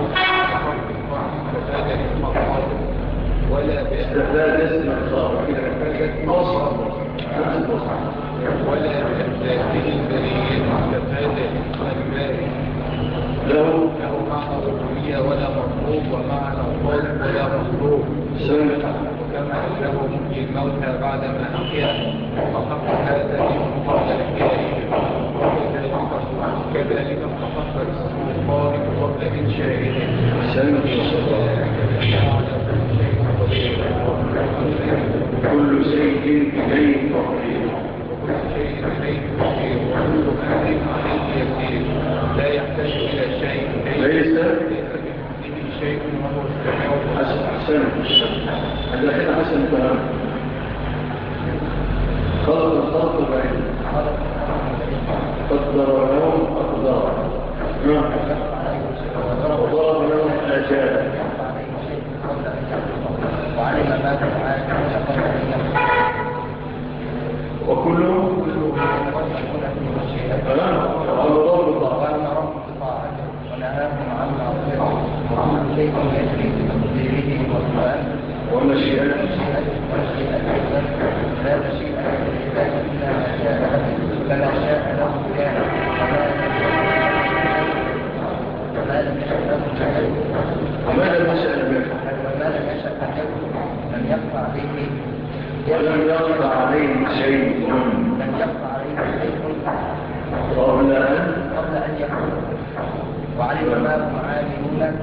[SPEAKER 1] استفاد اسم الله ولا
[SPEAKER 3] استفاد اسم الله
[SPEAKER 1] ولا بأجزاته البرية استفاد المال
[SPEAKER 3] له
[SPEAKER 1] معنى ربوبية ولا مطلوب ومعنى خالق ولا مطلوب وكما أنه محيي الموتى بعدما أحيا فحق هذا من قبل إحيائه كذلك فحق اسم الخالق قبل إنشائه
[SPEAKER 3] كل شيء إليه فقير
[SPEAKER 1] وكل أمر عليه يسير لا يحتاج إلى شيء
[SPEAKER 3] ليس
[SPEAKER 1] به شيء وهو السميع
[SPEAKER 3] حسن الحين حسن فهم خلق الخلق بعيد قدر لهم أقدار وضرب لهم آجال
[SPEAKER 2] وعلم ما تفعل
[SPEAKER 3] وكلهم
[SPEAKER 2] ونهاهم عن معصيته وكل شيء يجري بتقديره والقرآن
[SPEAKER 3] ومشيئته
[SPEAKER 2] لا مشيئة للعباد إلا ما شاء له فما شاء له كان وما لم يشأ له كان
[SPEAKER 3] وما لم يشأ له
[SPEAKER 2] لم يقع به
[SPEAKER 3] ولم يقع عليه شيء قبل أن
[SPEAKER 2] يكون وعلم ما هم عاملون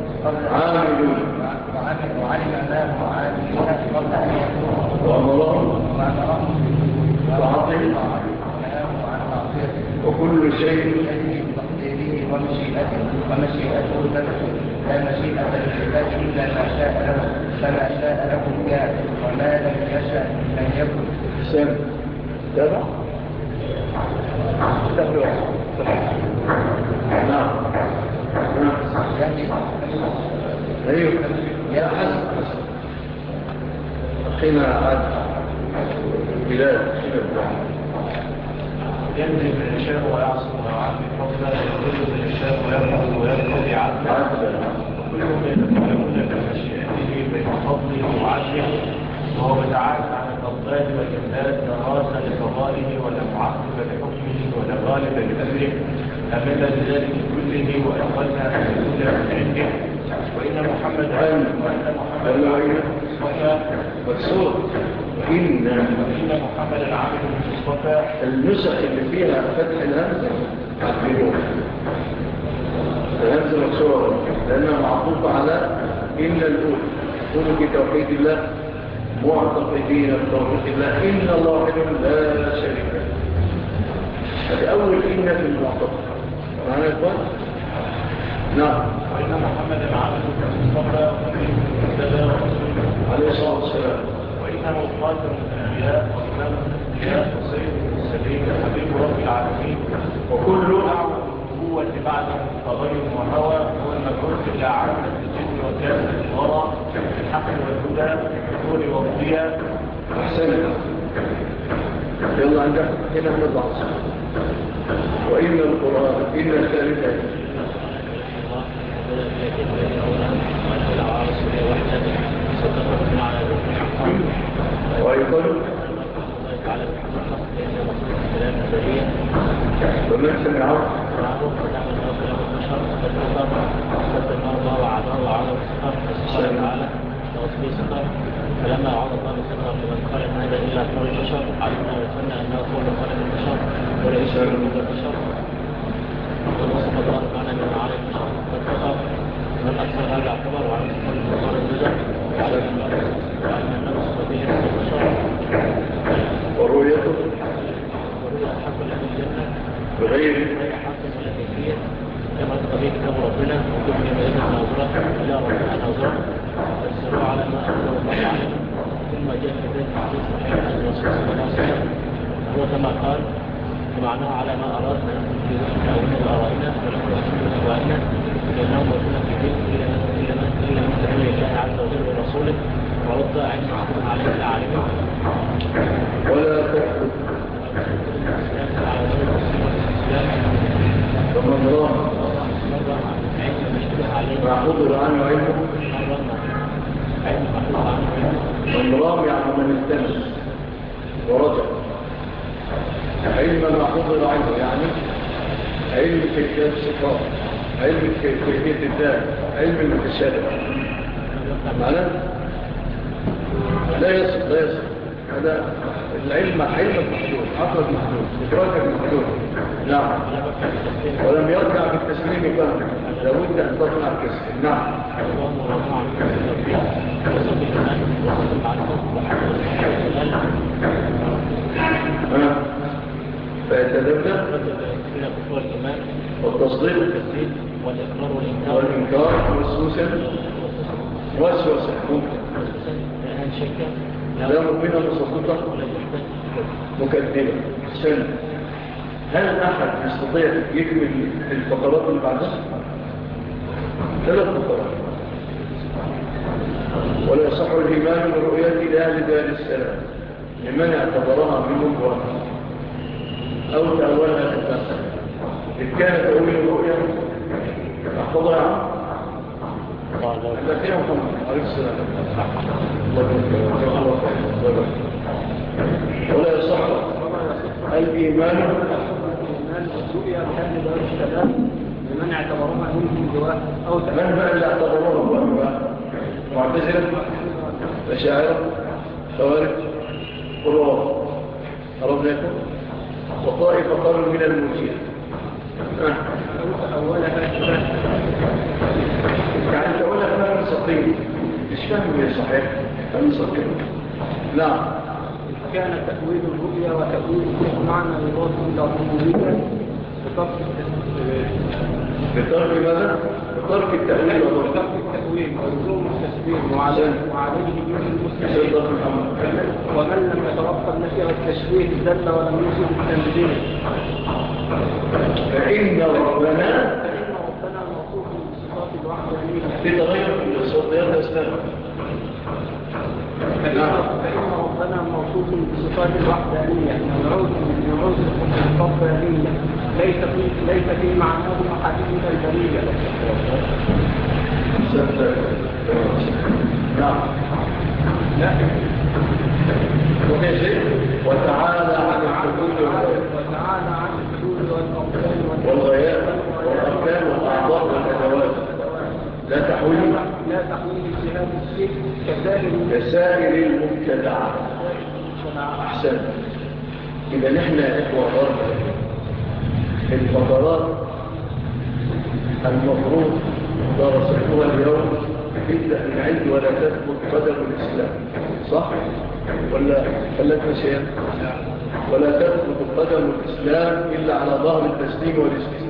[SPEAKER 2] وعلم ما هم عاملون قبل أن يكون
[SPEAKER 3] وأمرهم طاعته وكل شيء
[SPEAKER 2] يجري بتقديره ومشيئته تدخل لا مشيئة للعباد إلا ما شاء له فما شاء له كان وما لم يشأ لم يكن
[SPEAKER 3] سن تابع نعم أيوه يا حسن أخينا عاد بلاد
[SPEAKER 4] ينزل من الشام ويعصم ويعافي فضلا ينزل من الشام ويرفض ويرفض عدلا كلهم يتكلمون بمشيئته بين فضله وعدله وهو متعال عن الأفضال والإمداد لا راس لقضائه ولا معقب لحكمه ولا غالب لأمره أمل بذلك كله وأخذنا أن يكون من عنده وإن محمد
[SPEAKER 3] مكسور إن
[SPEAKER 4] محمد العبد المصطفى
[SPEAKER 3] النسخ اللي فيها فتح الهمزة الهمزة مكسورة لأنها معطوفة على إن الأولى كونوا في توحيد الله معتقدين بتوحيد الله إن الله واحد لا شريك له. هذه أول إن في المعتقد معنا يا إخوان؟ نعم.
[SPEAKER 4] وإن محمد العبد المصطفى
[SPEAKER 3] عليه الصلاة والسلام
[SPEAKER 4] وإنه خاتم الأنبياء وإمام الأنبياء وسيد المرسلين حبيب رب العالمين
[SPEAKER 3] وكل
[SPEAKER 4] دعوة النبوة بعد تغير وهوى هو المبعوث إلى عامة الجن وكافة الورى بالحق والهدى والنور والضياء
[SPEAKER 3] أحسن. يلا عندك هنا من العصر. وإن القرآن إن الثالثة وأيضا ومن سمعه
[SPEAKER 4] فلما عرض الله بسنة لمن قال إن هذا إلا قول البشر علمنا وسنة أنه قول البشر وليس من البشر ونصف الله تعالى من معاني البشر فاتقى من أكثر هذا اعتبر وعن سفر المقار البدع وأن النفس به من البشر
[SPEAKER 3] ورؤيته
[SPEAKER 4] أحق لأهل الجنة
[SPEAKER 3] بغير
[SPEAKER 4] حق ولا كيفية كما تقضي كتاب ربنا وكل يومئذ ناظرة إلى ربنا ناظرة فسروا على ما أمر الله عليه ثم جاء في ذلك الحديث صحيح عن الرسول صلى الله عليه وسلم هو كما قال ومعناه على ما أراد فنحن في ذلك أولنا بأرائنا ونحن أحسن أهوائنا لأنهم وكنا في ذلك إلا من تنوي الله عز وجل ورسوله ورد علم معهم عليه أعلمه
[SPEAKER 3] ولا تكتب
[SPEAKER 4] على ذلك الإسلام
[SPEAKER 3] فمن رام
[SPEAKER 4] مرة علم مشتبه عليه
[SPEAKER 3] ما حضر عنه علمه من رام يعني من التمس ورجع علم ما حضر عنه يعني علم كيفية الصفات علم كيفية الذات علم المتشابه معنى لا يصل هذا العلم محدود عقل محدود إدراك محدود نعم ولم يرجع بالتسليم فهمه لابد أن تقنع التسليم نعم فيتدبر والتصديق والإنكار وسوسة لا مؤمنة مصدقة مكذبة سنة. هل أحد يستطيع يكمل الفقرات اللي بعدها؟ 3 فقرات. ولا يصح الإيمان برؤية لأهل دار السلام لمن اعتبرها منهم واحد أو تأولها الناس إذ كان تأويل الرؤية احفظها يا عم أنت فيها محمد عليه السلام ولا يصح الإيمان
[SPEAKER 2] بالرؤيا لأهل دار السلام لمن اعتبرها منهم بواحد أو
[SPEAKER 3] من بقى اللي اعتبروها بواحد معتزلة مشاعر خوارج قرار أرضيكم وطائفة قالوا من المرجئة
[SPEAKER 2] أولها
[SPEAKER 3] يعني تقولها فهم سقيم مش فهم يا صحيح فهم سقيم نعم
[SPEAKER 2] كان تأويل الرؤيا وتأويل معنى يضاف إلى الربوبية
[SPEAKER 3] بترك ماذا؟ بترك التأويل
[SPEAKER 2] بترك التأويل ولزوم التسليم وعليه يوجد المستشفى ومن لم يتوقع النفي والتشبيه زل ولم يوجد التنزيل
[SPEAKER 3] فإن ربنا
[SPEAKER 2] موصوف بالصفات الوحدانية
[SPEAKER 3] في تغير في الصوتيات الأسلام
[SPEAKER 2] فإن ربنا موصوف بالصفات الوحدانية نعوذ الفضلانية ليس في معناه محادثة البرية
[SPEAKER 3] نعم لا وتعالى عن
[SPEAKER 2] الحدود
[SPEAKER 3] والغياب والأركان والأعضاء والأدوات لا تحويل
[SPEAKER 2] اجتهاد الشيء
[SPEAKER 3] كسائر المبتدعات أحسن إذا نحن إخوة غرب الفقرات المفروض درستها اليوم تبدأ من عند ولا تثبت قدم الإسلام صح؟ ولا خلتنا شيئا؟ ولا تثبت قدم الإسلام إلا على ظهر التسليم والاستسلام